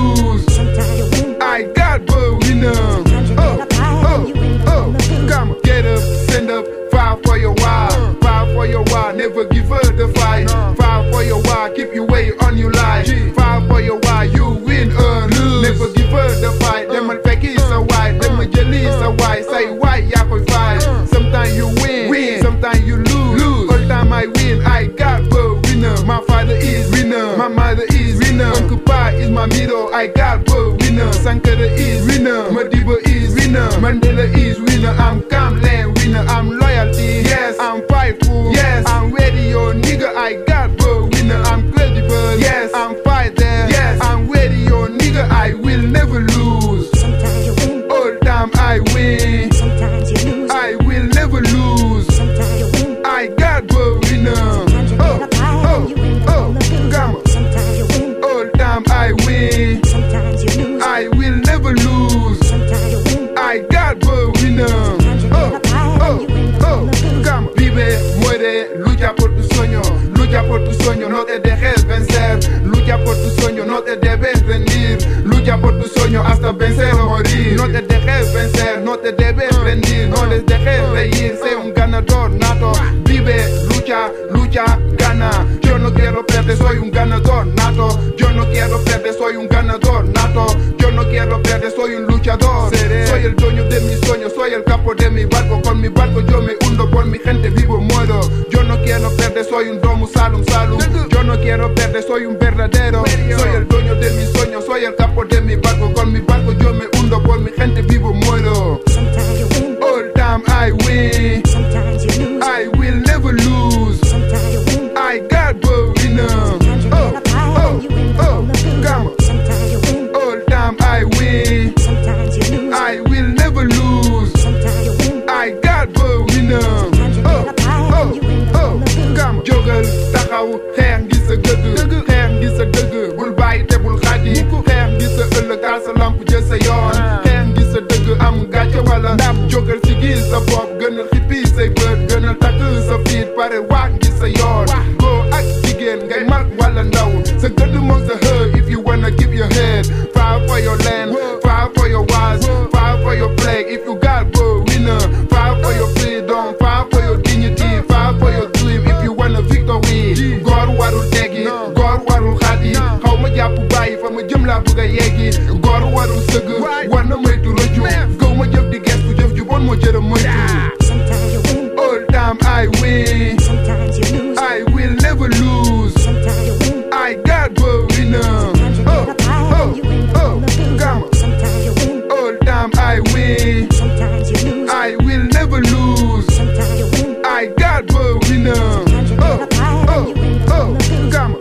why, say why, yeah, for fight. Sometimes you win, sometimes you lose. All time I win, I got the winner. My father is winner, my mother is winner. Uncle Pa is my middle, I got the winner. Sankara is winner, Madiba is winner. Mandela is winner, I'm Kamland winner. I'm loyalty, yes, I'm fightful, yes, I'm ready, yo nigga, I got the winner. I'm credible, yes, I'm fighter, yes, I'm ready, yo nigga, I will never lose. Sometimes you win, All time I win, sometimes you lose. I will never lose. Sometimes you win, I got the winner. sometimes you get a pie and you win the oh, loser. come on. Sometimes you win, All time I win, sometimes you lose. I will never lose. Sometimes you win, I got the winner. sometimes you get a pie and you win the loser. Come, vive, muere, lucha por tu sueño, lucha por tu sueño, no te dejes vencer, lucha por tu sueño, no te debes rendir, lucha por tu sueño hasta vencer o morir, no te dejes vencer, no te debes rendir, no les dejes reír, sé un ganador nato, vive, lucha, lucha, gana, yo no quiero perder, soy un ganador nato, yo no quiero perder, soy un ganador nato, yo no quiero perder, soy un luchador, soy el dueño de mis sueños, soy el capo de mi barco, con mi barco yo me hundo, por mi gente vivo muero, yo no quiero perder, soy un domo salum salum, yo no quiero perder, soy un verdadero, soy el dueño de mis sueños, soy el capo de mi barco, con mi barco yo me hundo, por mi gente vivo muero. Sometimes you win, All time I win, sometimes you lose. I will never lose, Sometimes you win, I got the winner. sometimes you get a pie and you win the loser. come on. Sometimes you win, All time I win, sometimes you lose. I will never lose, Sometimes you win, I got the winner. sometimes you get a pie and you win the loser. Come jógal taxaw xeex ngi sa gëdd xeex ngi sa dëgg bul bàyyi te bul xaadi xeex ngi sa ëllëg taal sa lamp jël sa yoon xeex ngi sa dëgg am gàcce wala ndam jógal si gis sa bopp gënal xippi say bët gënal takk sa fiit pare waak ngi sa yoon góor ak jigéen ngay mag wala ndaw sa gëdd moom sa xë if you wanna keep your head fight for your land fight for your wives fight for your flag if you got the winner fight for your freedom fight for your dignity fight for your dream if you want a victory góor warul teggi góor warul xaadi xaw ma jàpp bàyyi fa ma jëm laa bëgg a yeggi góor warul sëgg war na moytu rëccu gaw ma jëf di gestu jëf ju bon moo jërë moytu Sometimes you win, all time I win sometimes you lose. I will never lose Sometimes you win, I got the winner sometimes you get a pie and you win the loser. come on. Sometimes you win, All time I win sometimes you lose. I will never lose Sometimes you win, I got the winner sometimes you get a pie and you win the loser. come on.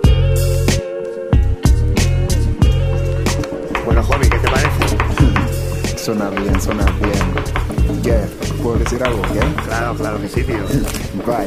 Bueno, Jovi, ¿qué te parece? Suena bien, suena bien. Yeah, ¿puedo decir algo? Yeah? Claro, claro que sí, tío. Bye.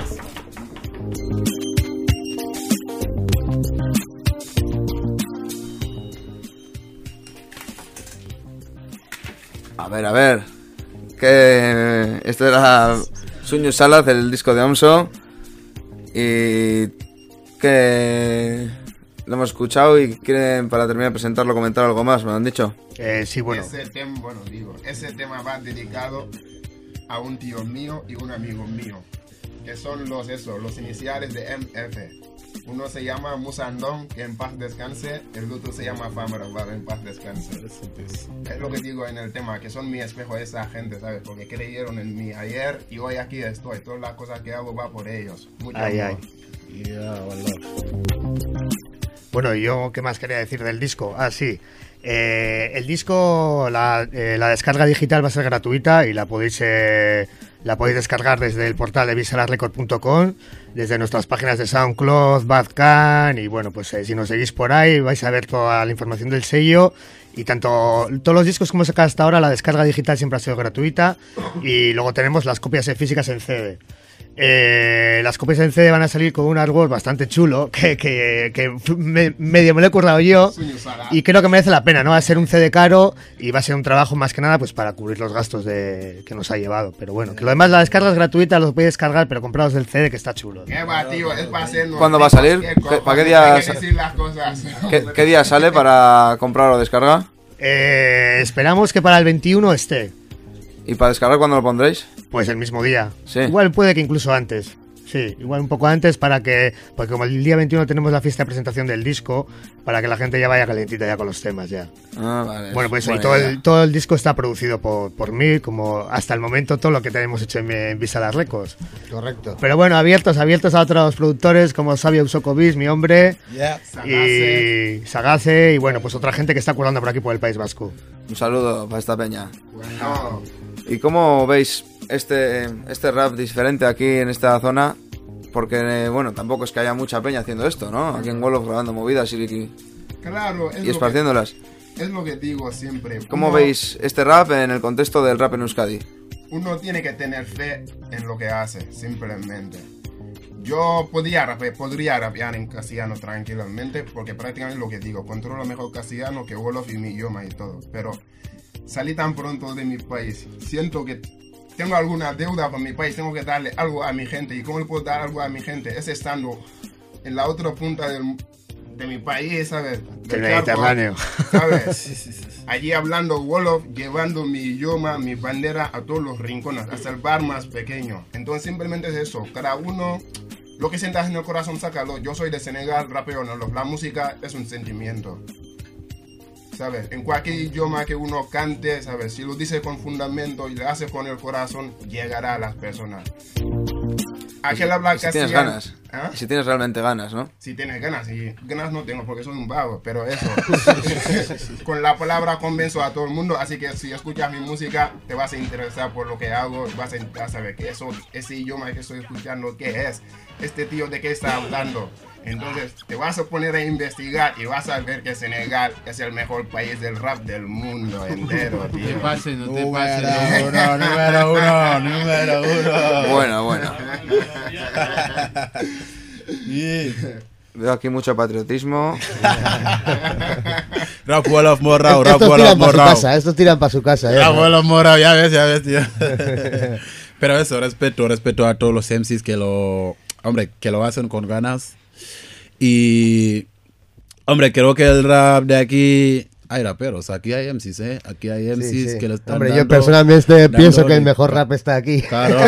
A ver. Que esto era Sueño Salad, el disco de Omso. Y que lo hemos escuchado y quieren, para terminar de presentarlo, comentar algo más, me lo han dicho. Sí, bueno. Ese tema va dedicado a un tío mío y un amigo mío, que son los iniciales de MF. Uno se llama Musandón, que en paz descanse, el otro se llama Famarabar, en paz descanse. Es lo que digo en el tema, que son mi espejo esa gente, ¿sabes? Porque creyeron en mí ayer y hoy aquí estoy. Todas las cosas que hago va por ellos. Mucho amor. Yeah, well, Bueno, yo, ¿qué más quería decir del disco? Ah, sí. El disco, la descarga digital va a ser gratuita y la podéis descargar desde el portal de visceralrecord.com, desde nuestras páginas de SoundCloud, Bandcamp, y bueno, pues si nos seguís por ahí vais a ver toda la información del sello. Y tanto todos los discos como sacado hasta ahora, la descarga digital siempre ha sido gratuita, y luego tenemos las copias físicas en CD. Las copias en CD van a salir con un artwork bastante chulo que medio me lo he currado yo y creo que merece la pena, ¿no? Va a ser un CD caro y va a ser un trabajo más que nada pues para cubrir los gastos que nos ha llevado, pero bueno, que lo demás, la descarga es gratuita, lo podéis descargar, pero compraos el CD, que está chulo. ¿Cuándo va a salir? ¿Para qué día? ¿Qué día sale para comprar o descargar? Esperamos que para el 21 esté. ¿Y para descargar cuándo lo pondréis? Pues el mismo día. Sí. Igual puede que incluso antes. Sí, igual un poco antes porque como el día 21 tenemos la fiesta de presentación del disco, para que la gente ya vaya calentita ya con los temas ya. Ah, vale. Bueno, pues Buena y todo idea. todo el disco está producido por mí, como hasta el momento todo lo que tenemos hecho en Visa Records. Correcto. Pero bueno, abiertos a otros productores como Xavi Usokovic, mi hombre, y Sagace, y bueno, pues otra gente que está currando por aquí por el País Vasco. Un saludo para esta peña. Bueno, ¿Y cómo veis este rap diferente aquí en esta zona? Porque, bueno, tampoco es que haya mucha peña haciendo esto, ¿no? Aquí en Wolof grabando movidas claro, y esparciéndolas. es lo que digo siempre. ¿Cómo Uno- veis este rap en el contexto del rap en Euskadi? Uno tiene que tener fe en lo que hace, simplemente. Yo podría rapear en castellano tranquilamente, porque prácticamente lo que digo, controlo mejor castellano que Wolof y mi idioma y todo. Pero salí tan pronto de mi país, siento que tengo alguna deuda con mi país, tengo que darle algo a mi gente. ¿Y cómo le puedo dar algo a mi gente? Es estando en la otra punta de mi país, ¿sabes? Del charco, Mediterráneo. ¿sabes? Allí hablando Wolof, llevando mi idioma, mi bandera a todos los rincones, hasta el bar más pequeño. Entonces simplemente es eso, cada uno, lo que sientas en el corazón, sácalo. Yo soy de Senegal, rapeo, no, la música es un sentimiento, ¿sabes? En cualquier idioma que uno cante, ¿sabes? Si lo dice con fundamento y le hace con el corazón, llegará a las personas. Aquel habla Y si tienes castellano. ganas. ¿Ah? Y si tienes realmente ganas, ¿no? Si tienes ganas, y ganas no tengo porque soy un vago, pero eso, con la palabra convenzo a todo el mundo, así que si escuchas mi música, te vas a interesar por lo que hago, vas a saber que ese idioma que estoy escuchando, qué es, este tío de qué está hablando. Entonces te vas a poner a investigar y vas a ver que Senegal es el mejor país del rap del mundo entero, No te tío. pases, no te Número pases. uno, número uno, número uno. Bueno. Veo aquí mucho patriotismo. Rap Wolof morrao, rap Estos Wolof tiran para su morrao. casa, estos tiran para su casa. Rap Wolof morrao, ya ves, tío. Pero eso, respeto a todos los MCs que lo hacen con ganas. Y, hombre, creo que el rap de aquí... Hay raperos, aquí hay MCs, ¿eh? Aquí hay MCs Sí, sí. que lo están Hombre, yo dando- personalmente pienso que el dando- mejor rap está aquí. Claro,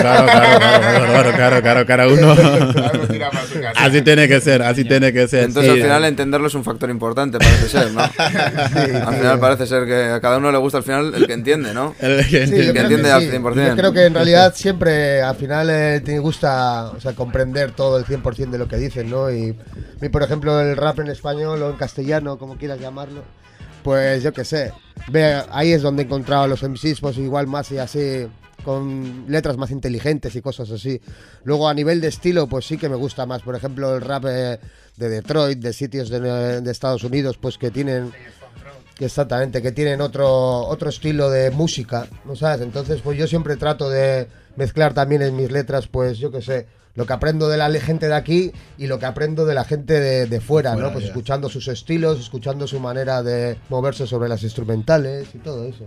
uno. Claro, tira para su casa. Así tiene que ser, así tiene que ser. Entonces Sí. al final entenderlo es un factor importante, parece ser, ¿no? Al final parece ser que a cada uno le gusta al final el que entiende, ¿no? El que Sí, entiende. yo creo entiende que al sí. 100%. Yo creo que en realidad siempre al final te gusta, o sea, comprender todo el 100% de lo que dicen, ¿no? Y a mí, por ejemplo, el rap en español o en castellano, como quieras llamarlo, pues yo qué sé. Ahí es donde he encontrado a los MCs, pues igual más y así, con letras más inteligentes y cosas así. Luego a nivel de estilo, pues sí que me gusta más. Por ejemplo, el rap de Detroit, de sitios de Estados Unidos, pues que tienen... Exactamente, que tienen otro estilo de música, ¿no sabes? Entonces, pues yo siempre trato de mezclar también en mis letras, pues yo qué sé, lo que aprendo de la gente de aquí y lo que aprendo de la gente de fuera, ¿no? Pues ya. escuchando sus estilos, escuchando su manera de moverse sobre las instrumentales y todo eso.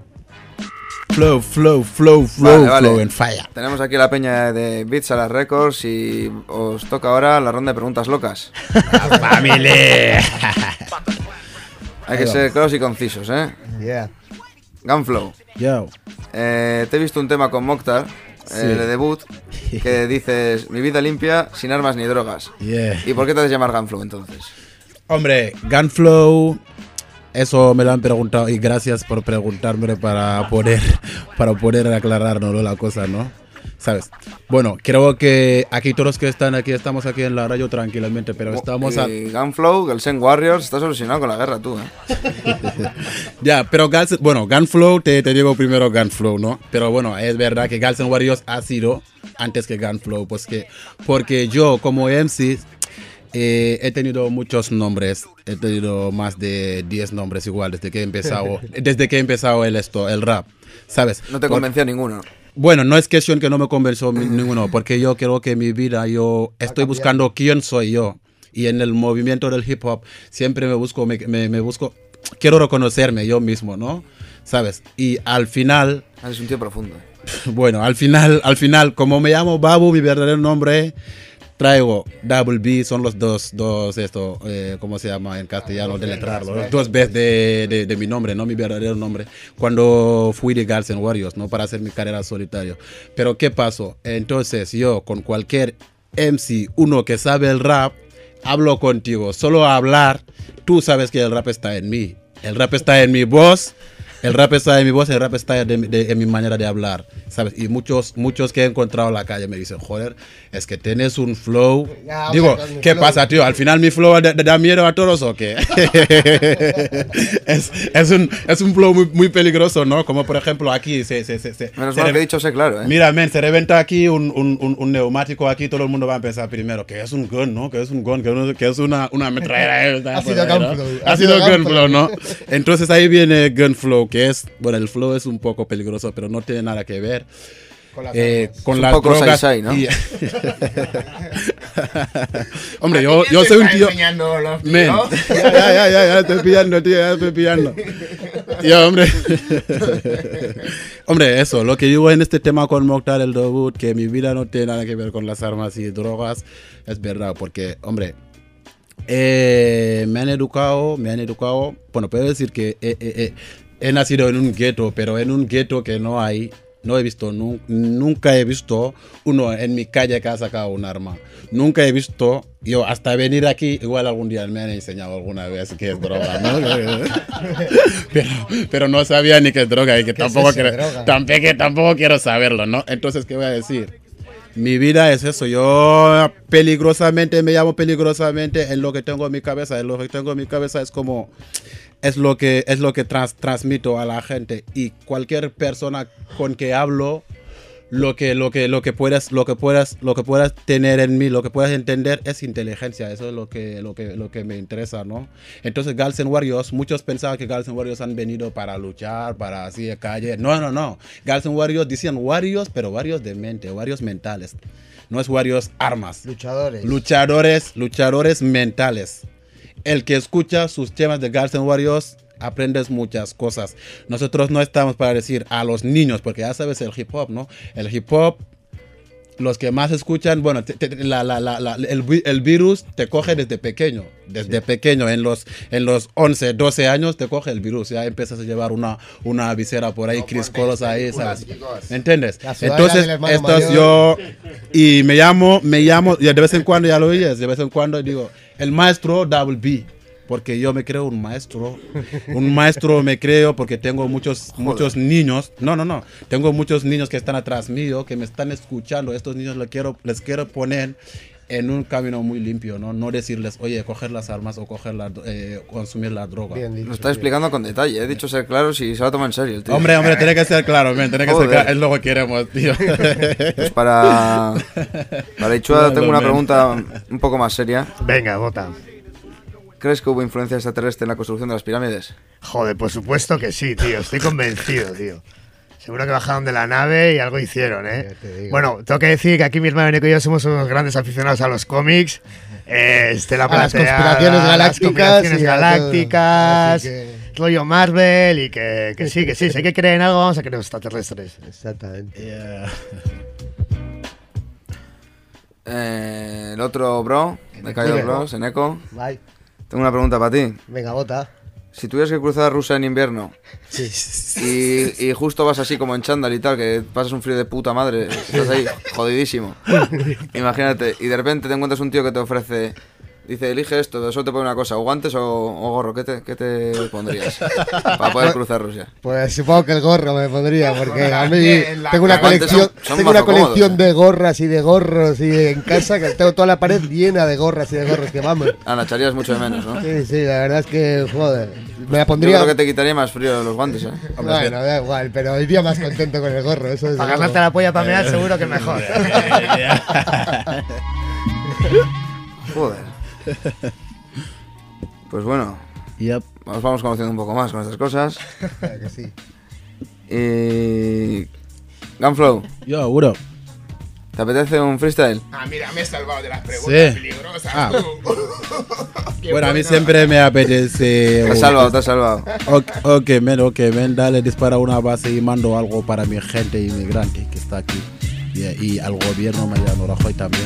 Flow, Vale. en fire. Tenemos aquí la peña de Beats a las Records y os toca ahora la ronda de preguntas locas. Familia. Hay que ser claros y concisos, ¿eh? Yeah. Gunflow. Yo. Te he visto un tema con Mokhtar, de debut, que dices, mi vida limpia, sin armas ni drogas. Yeah. ¿Y por qué te haces llamar Gunflow entonces? Hombre, Gunflow, eso me lo han preguntado y gracias por preguntármelo para poder aclararnos, ¿no? La cosa, ¿no? ¿Sabes? Bueno, creo que aquí todos los que están aquí, estamos aquí en la radio tranquilamente, pero estamos a... Y Gunflow, Gelsen Warriors, estás solucionado con la guerra tú, ¿eh? Ya, pero Gunflow, te digo primero Gunflow, ¿no? Pero bueno, es verdad que Galsen Warriors ha sido antes que Gunflow, pues porque yo como MC he tenido muchos nombres, he tenido más de 10 nombres igual desde que he empezado el rap, ¿sabes? No te Por- convenció ninguno. Bueno, no es cuestión que no me convenció ninguno, porque yo creo que en mi vida yo estoy buscando quién soy yo. Y en el movimiento del hip hop siempre me busco, quiero reconocerme yo mismo, ¿no? ¿Sabes? Y al final, Eres un tío profundo. bueno, al final, como me llamo Babu, mi verdadero nombre, traigo Double B, son los dos ¿cómo se llama en castellano? Deletrarlo, los dos B's de mi nombre, no mi verdadero nombre, cuando fui de Galsen Warriors, ¿no? Para hacer mi carrera solitario. Pero ¿qué pasó? Entonces yo con cualquier MC, uno que sabe el rap, hablo contigo. Solo hablar, tú sabes que el rap está en mí. El rap está en mi voz. El rap está en mi voz, el rap está en mi manera de hablar, ¿sabes? Y muchos que he encontrado en la calle me dicen, joder, es que tienes un flow. Ya, Digo, ¿qué flow. pasa, tío? ¿Al final mi flow da miedo a todos o qué? es un flow muy peligroso, ¿no? Como por ejemplo aquí Menos mal que he dicho sé claro, ¿eh? Mira, men, se reventa aquí un neumático aquí, todo el mundo va a pensar primero que es un gun, ¿no? Que es un gun, que es una metralleta. Ha sido Gunflow. Ha sido Gunflow, ¿no? Entonces ahí viene Gunflow, que es, bueno, el flow es un poco peligroso, pero no tiene nada que ver con las poco drogas. sai-sai, ¿no? Hombre, yo soy un tío. Enseñando los Men, tíos. ya, estoy pillando, tío, ya estoy pillando. Ya, hombre. Hombre, eso, lo que digo en este tema con Mokhtar el Dogwood, que mi vida no tiene nada que ver con las armas y drogas, es verdad, porque, hombre, me han educado, bueno, puedo decir que he nacido en un gueto, pero en un gueto que no he visto, nunca he visto uno en mi calle que ha sacado un arma. Nunca he visto, yo hasta venir aquí, igual algún día me han enseñado alguna vez que es droga, ¿no? pero no sabía ni qué es droga y que tampoco quiero saberlo, ¿no? Entonces, ¿qué voy a decir? Mi vida es eso, yo me llamo peligrosamente en lo que tengo en mi cabeza, es lo que transmito a la gente, y cualquier persona con que hablo, lo que puedas tener en mí, lo que puedas entender es inteligencia. Eso es lo que me interesa, ¿no? Entonces Girls and Warriors, muchos pensaban que Girls and Warriors han venido para luchar, para así de calle. No. Girls and Warriors decían Warriors, pero Warriors de mente, Warriors mentales. No es Warriors armas. Luchadores mentales. El que escucha sus temas de Girls and Warriors, aprendes muchas cosas. Nosotros no estamos para decir a los niños, porque ya sabes el hip hop, ¿no? El hip hop, los que más escuchan, bueno, el virus te coge desde pequeño. En los 11, 12 años te coge el virus. Ya empiezas a llevar una visera por ahí, Chris Colos ahí, ¿sabes? ¿Me entiendes? Entonces, esto es yo. Y me llamo, y de vez en cuando, ya lo oyes, de vez en cuando digo, el maestro Double B. Porque yo me creo un maestro. Un maestro me creo porque tengo muchos niños. No. Tengo muchos niños que están atrás mío, que me están escuchando. Estos niños les quiero poner en un camino muy limpio, ¿no? No decirles, oye, coger las armas o consumir la droga. Lo está explicando con detalle. He dicho ser claro si se va a tomar en serio el tío. Hombre, tiene que ser claro, tiene que ser claro. Es lo que queremos, tío. Pues para Ichua tengo una pregunta un poco más seria. Venga, vota. ¿Crees que hubo influencia extraterrestre en la construcción de las pirámides? Joder, por supuesto que sí, tío. Estoy convencido, tío. Seguro que bajaron de la nave y algo hicieron, ¿eh? Bueno, tengo que decir que aquí mi hermano Nico y yo somos unos grandes aficionados a los cómics. La Plateada, las conspiraciones galácticas, rollo Marvel, y que sí, si hay que creer en algo, vamos a creer en extraterrestres. Exactamente. El otro bro, de Cayo Bros, en Eco. Bye. Tengo una pregunta para ti. Venga, vota. Si tuvieras que cruzar Rusia en invierno y justo vas así como en chándal y tal, que pasas un frío de puta madre, estás ahí jodidísimo. Imagínate, y de repente te encuentras un tío que te ofrece, dice, elige esto, solo te pone una cosa, o guantes o gorro, ¿qué te pondrías para poder cruzar Rusia? Pues supongo que el gorro me pondría, porque a mí tengo una guantes colección de gorras y de gorros y en casa, que tengo toda la pared llena de gorras y de gorros, que vamos. La echarías mucho de menos, ¿no? Sí, la verdad es que, joder, me la pondría. Yo creo que te quitaría más frío los guantes, ¿eh? Bueno, da igual, pero iría más contento con el gorro, eso es. Para ganarte la polla para mear seguro que mejor. Joder. Pues bueno, nos vamos conociendo un poco más con estas cosas. Claro que sí. Y... Gunflow. Yo, what up? ¿Te apetece un freestyle? Mira, me he salvado de las preguntas peligrosas. Bueno, a mí siempre me apetece. Te has salvado. Ok, men, dale, dispara una base y mando algo para mi gente inmigrante que está aquí. Y al gobierno Mariano Rajoy también.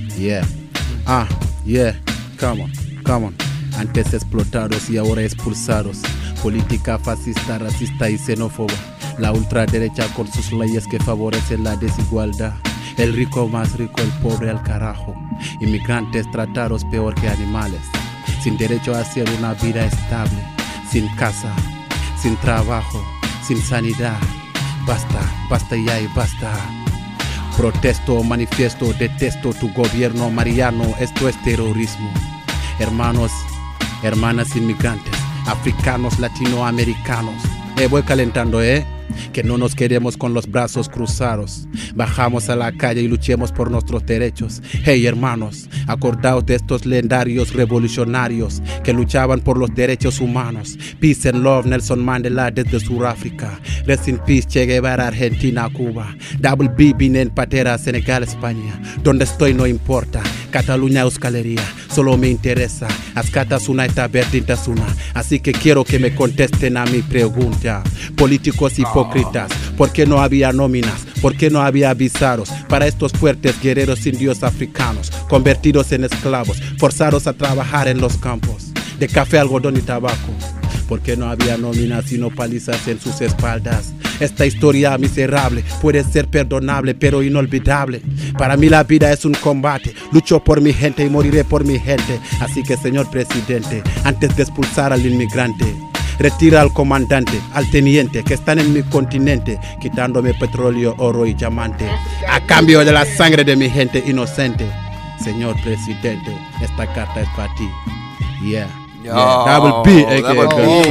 Come on. Antes explotados y ahora expulsados. Política fascista, racista y xenófoba. La ultraderecha con sus leyes que favorecen la desigualdad. El rico más rico, el pobre al carajo. Inmigrantes tratados peor que animales. Sin derecho a hacer una vida estable. Sin casa, sin trabajo, sin sanidad. Basta, basta ya y basta. Protesto, manifiesto, detesto tu gobierno mariano. Esto es terrorismo. Hermanos, hermanas inmigrantes, africanos, latinoamericanos. Voy calentando, que no nos quedemos con los brazos cruzados. Bajamos a la calle y luchemos por nuestros derechos. Hey hermanos, acordaos de estos legendarios revolucionarios que luchaban por los derechos humanos. Peace and love, Nelson Mandela desde Sudáfrica. Rest in peace, Che Guevara, Argentina, Cuba. Double B, Benin, Patera, Senegal, España. Donde estoy no importa. Cataluña, Euskal Herria, solo me interesa. Askatasuna eta Bertintasuna. Así que quiero que me contesten a mi pregunta. Políticos hipócritas, ¿por qué no había nóminas? ¿Por qué no había visados para estos fuertes guerreros indios africanos, convertidos en esclavos, forzados a trabajar en los campos de café, algodón y tabaco? ¿Por qué no había nóminas sino palizas en sus espaldas? Esta historia miserable puede ser perdonable pero inolvidable. Para mí la vida es un combate. Lucho por mi gente y moriré por mi gente. Así que señor presidente, antes de expulsar al inmigrante, retira al comandante, al teniente que están en mi continente, quitándome petróleo, oro y diamante, a cambio de la sangre de mi gente inocente. Señor presidente, esta carta es para ti. Yeah. Yo, Double P, Double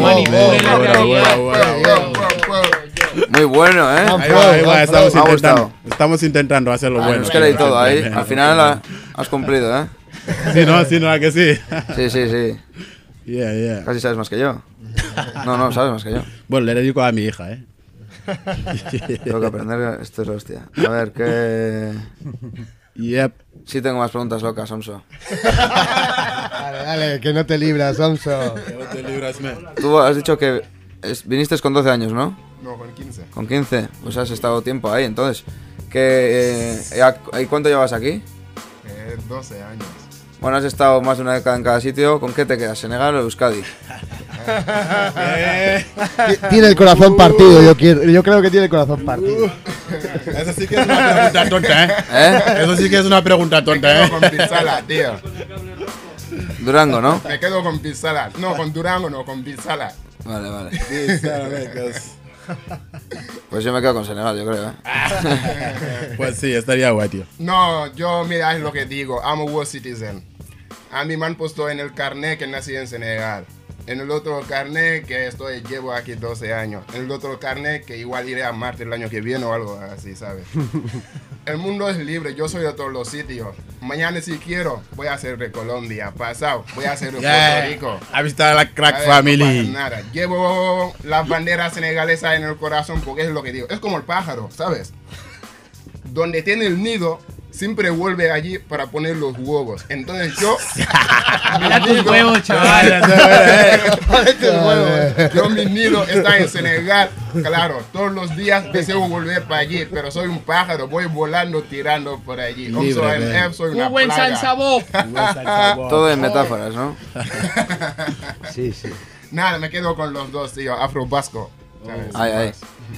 P. Muy bueno, Ahí va, estamos intentando hacerlo Ah, bueno. es que leí todo ahí. Al final has cumplido, Sí, no, que sí. Sí. Yeah. Casi sabes más que yo. No, sabes más que yo. Bueno, le dedico a mi hija, Tengo que aprender, esto es la hostia. A ver, ¿qué...? Yep. Sí tengo más preguntas locas, Omso. Dale, que no te libras, Omso. No te libras, man. Tú has dicho que viniste con 12 años, ¿no? No, con 15. Con 15. Pues has estado tiempo ahí, entonces. ¿Y cuánto llevas aquí? 12 años. Bueno, has estado más de una década en cada sitio. ¿Con qué te quedas? ¿Senegal o Euskadi? Tiene el corazón partido, yo creo que tiene el corazón partido. Eso sí que es una pregunta tonta, Eso sí que es una pregunta tonta, Me quedo con Pizzala, tío. Durango, ¿no? Me quedo con Pizzala. No, con Durango no, con Pizzala. Vale. Pues yo me quedo con Senegal, yo creo, Pues sí, estaría guay, tío. No, yo, mira, es lo que digo. I'm a world citizen. A mí me han puesto en el carnet que nací en Senegal. En el otro carnet que llevo aquí 12 años. En el otro carnet que igual iré a Marte el año que viene o algo así, ¿sabes? El mundo es libre, yo soy de todos los sitios. Mañana si quiero, voy a ser de Colombia. Pasado, voy a ser de Puerto Rico. A visitar a la Crack A ver, Family. no pasa nada. Llevo las banderas senegalesas en el corazón porque es lo que digo. Es como el pájaro, ¿sabes? Donde tiene el nido, siempre vuelve allí para poner los huevos. Entonces yo... Mira tus huevos, chaval. Yo mi nido está en Senegal. Claro, todos los días deseo volver para allí, pero soy un pájaro, voy volando, tirando por allí. Soy una Un buen plaga. salsabó. Todo en metáforas, ¿no? Sí. Nada, me quedo con los dos, tío. Afro-vasco. ¿sabes? Ahí.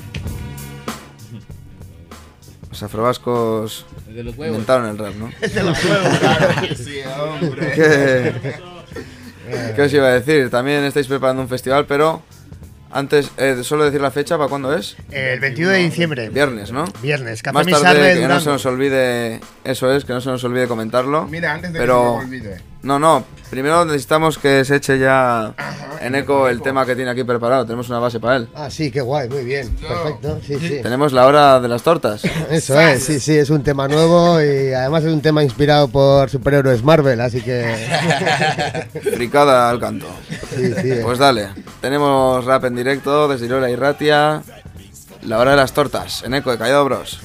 Los afrovascos De los huevos. inventaron el rap, ¿no? Claro que sí, hombre. ¿Qué os iba a decir? También estáis preparando un festival, pero antes, solo decir la fecha, ¿para cuándo es? El 21 de diciembre. Viernes, ¿no? Viernes, Café Más Misarre tarde, de que no Durango. se nos olvide, eso es, que no se nos olvide comentarlo. Mira, antes de pero... que se me olvide. No, primero necesitamos que se eche ya en eco el tema que tiene aquí preparado. Tenemos una base para él. Ah, sí, qué guay, muy bien. Perfecto, sí. Tenemos la hora de las tortas. Eso es, sí, es un tema nuevo y además es un tema inspirado por superhéroes Marvel, así que... Fricada al canto. Sí. Pues dale, tenemos rap en directo desde Irola y Ratia. La hora de las tortas, en eco de Callao Bros.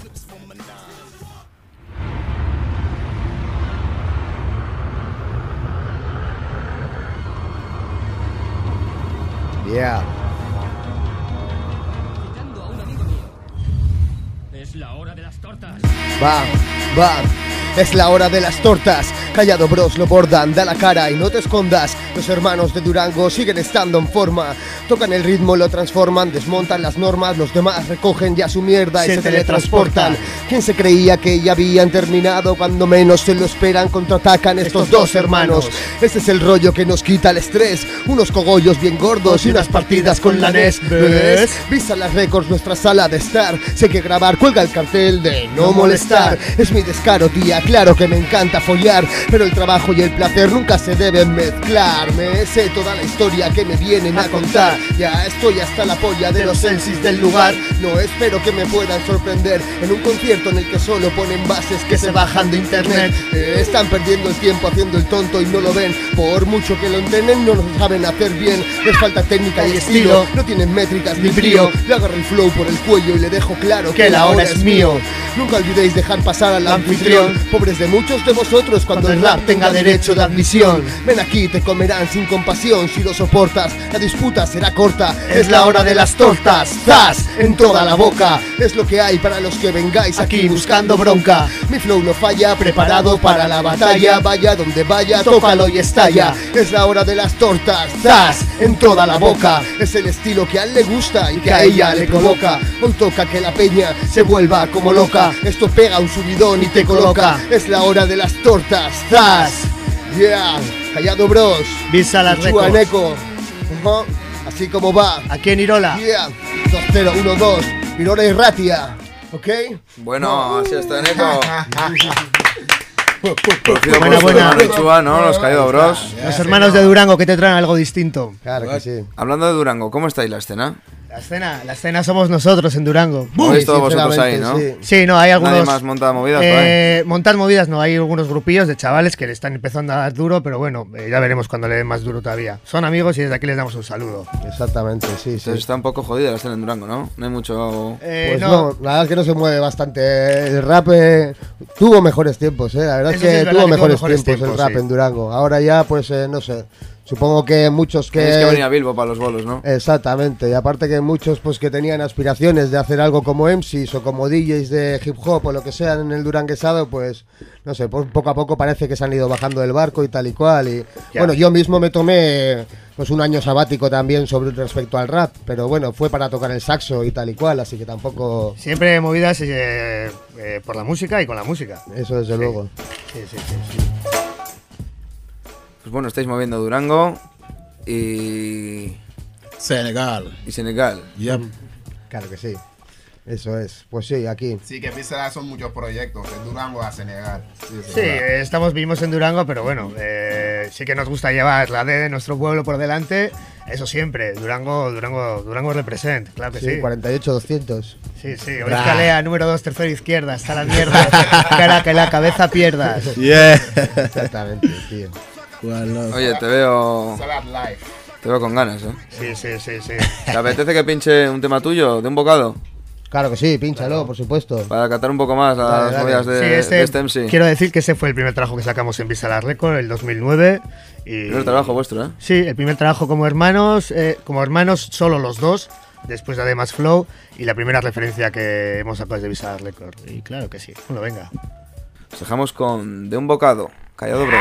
Yeah. Es la hora de las tortas. Va. Es la hora de las tortas. Callado Bros lo bordan, da la cara y no te escondas. Los hermanos de Durango siguen estando en forma. Tocan el ritmo, lo transforman, desmontan las normas. Los demás recogen ya su mierda y se teletransportan. ¿Quién se creía que ya habían terminado? Cuando menos se lo esperan, contraatacan estos dos hermanos. Este es el rollo que nos quita el estrés. Unos cogollos bien gordos y unas partidas con la NES. ¿Ves? Visa las Records, nuestra sala de estar. Sé que grabar cuelga el cartel de no molestar. Es mi descaro, tía, claro que me encanta follar, pero el trabajo y el placer nunca se deben mezclar. Me sé toda la historia que me vienen a contar. Ya estoy hasta la polla de los sensis del lugar. No espero que me puedan sorprender en un concierto en el que solo ponen bases que se bajan de internet. Están perdiendo el tiempo haciendo el tonto y no lo ven. Por mucho que lo entrenen no lo saben hacer bien. Les falta técnica y estilo, no tienen métricas ni brío. Le agarro el flow por el cuello y le dejo claro que la hora es mío. Nunca olvidéis dejar pasar al anfitrión. Pobres de muchos de vosotros cuando el rap tenga derecho de admisión. Ven aquí, te comerán sin compasión. Si lo soportas, la disputa será corta. Es la hora de las tortas. ¡Zas! En toda la boca. Es lo que hay para los que vengáis aquí buscando bronca. Mi flow no falla, preparado para la batalla. Vaya donde vaya, tócalo y estalla. Es la hora de las tortas. ¡Zas! En toda la boca. Es el estilo que a él le gusta y que a ella le provoca. Hoy toca que la peña se vuelva como loca. Esto pega un subidón y te coloca. Es la hora de las tortas. ¡Zas! Yeah, Callado Bros. Visa las Records. Chuaneco. Así como va. Aquí en Irola. Yeah. 2-0-1-2. Irola y Ratia. ¿Ok? Bueno, así está Neko. Buena. Chua, ¿no? Los Callado Bros. Los hermanos de Durango que te traen algo distinto. Claro que sí. Hablando de Durango, ¿cómo estáis la escena? La escena somos nosotros en Durango. ¿Veis todos vosotros ahí, no? Sí. Sí, no, hay algunos. Nadie más monta movidas por ahí. Montar movidas no, hay algunos grupillos de chavales que le están empezando a dar duro, pero bueno, ya veremos cuando le den más duro todavía. Son amigos y desde aquí les damos un saludo. Exactamente, sí. Entonces está un poco jodida la escena en Durango, ¿no? No hay mucho... Pues no, la verdad es que no se mueve bastante. El rap tuvo mejores tiempos, la verdad es que tuvo mejores tiempos el rap en Durango. Ahora ya, pues no sé. Supongo que muchos que... Tenéis que venir a Bilbo para los bolos, ¿no? Exactamente, y aparte que muchos pues que tenían aspiraciones de hacer algo como MCs o como DJs de hip hop o lo que sea en el duranguesado, pues no sé, pues poco a poco parece que se han ido bajando del barco y tal y cual. Y bueno, yo mismo me tomé pues un año sabático también sobre respecto al rap, pero bueno, fue para tocar el saxo y tal y cual, así que tampoco... Siempre movidas por la música y con la música. Eso desde luego. Sí. Pues bueno, estáis moviendo Durango y Senegal. Yep. Claro que sí. Eso es. Pues sí, aquí. Sí, que Pizarra son muchos proyectos, de Durango a Senegal. Sí, vivimos en Durango, pero bueno, sí que nos gusta llevar la de nuestro pueblo por delante. Eso siempre, Durango represent, claro que sí. 48-200. Sí, hoy Calea, número 2, tercero izquierda, hasta la mierda. Cara que la cabeza pierdas. Yeah. Exactamente, tío. Oye, te veo con ganas, Sí. ¿Te apetece que pinche un tema tuyo, de un bocado? Claro que sí, pínchalo, por supuesto. Para catar un poco más las movidas de este MC. Quiero decir que ese fue el primer trabajo que sacamos en Visa Records, el 2009. Primer trabajo vuestro, ¿eh? Sí, el primer trabajo como hermanos solo los dos, después de además Flow, y la primera referencia que hemos sacado es de Visa Records. Y claro que sí, bueno, venga. Os dejamos con De un bocado, Callado Bros.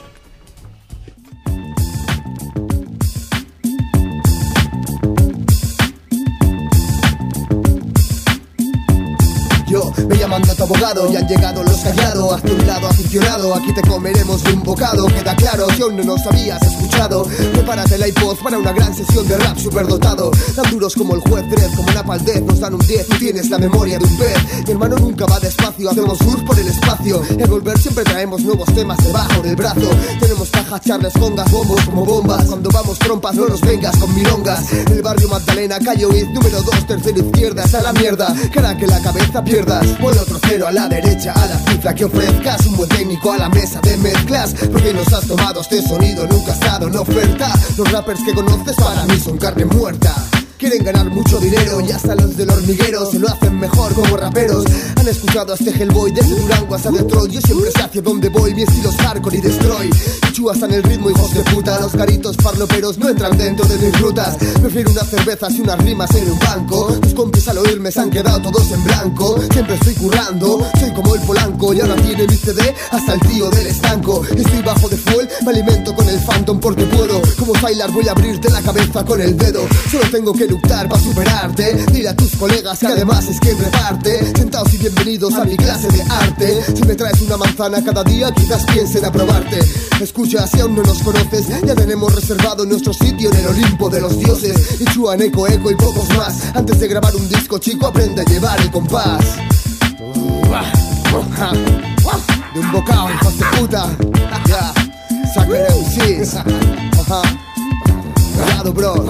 Yo, me llaman tu abogado y han llegado los callados. Hazte un lado aficionado, aquí te comeremos de un bocado. Queda claro, si aún no nos habías escuchado, prepárate el iPod para una gran sesión de rap superdotado. Tan duros como el juez Dredd, como Napalm Death, nos dan un 10. Tú tienes la memoria de un pez. Mi hermano nunca va despacio, hacemos surf por el espacio. Y al volver siempre traemos nuevos temas debajo del brazo. Tenemos cajas, charles, congas, bombos como bombas. Cuando vamos trompas no nos vengas con milongas. El barrio Magdalena, calle Oiz, número 2, tercero izquierda. Hasta la mierda, cara que la cabeza pierdas. Ponle otro cero a la derecha, a la cifra que ofrezcas. Un buen técnico a la mesa de mezclas, porque nos has tomado este sonido, nunca ha estado en oferta. Los rappers que conoces para mí son carne muerta. quieren ganar mucho dinero y hasta los del hormiguero se lo hacen mejor como raperos. Han escuchado a este Hellboy desde Durango hasta Detroit. Yo siempre sé hacia dónde voy, mi estilo es hardcore y destroy. Chua hasta en el ritmo, hijos de puta. Los caritos farloperos no entran dentro de mis rutas. Prefiero unas cervezas y unas rimas en un banco. Tus compis al oírme se han quedado todos en blanco. Siempre estoy currando, soy como el Polanco. Y ahora tiene mi CD hasta el tío del estanco. Estoy bajo de fuel, me alimento con el Phantom porque puedo. Como Tyler voy a abrirte la cabeza con el dedo. Solo tengo que luchar para superarte. Dile a tus colegas que además es quien reparte. Sentados y bienvenidos a mi clase de arte. Si me traes una manzana cada día quizás piensen aprobarte. Escucha, si aún no nos conoces, ya tenemos reservado nuestro sitio en el Olimpo de los dioses. Ichua, Neko, Eco y pocos más. Antes de grabar un disco, chico, aprende a llevar el compás. De un bocado, hijos de puta. Ya, saquen MCs. Cuidado, bro.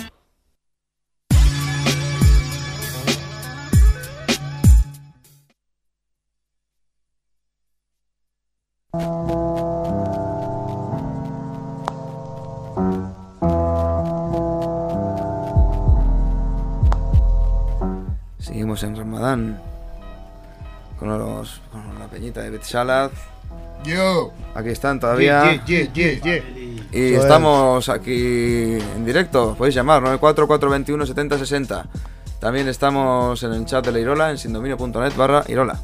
Seguimos en Ramadán con la peñita de Bitsalad. Yo. Aquí están todavía. Y estamos aquí en directo. Podéis llamar 94421 70 60. También estamos en el chat de la Irola en sindominio.net/Irola.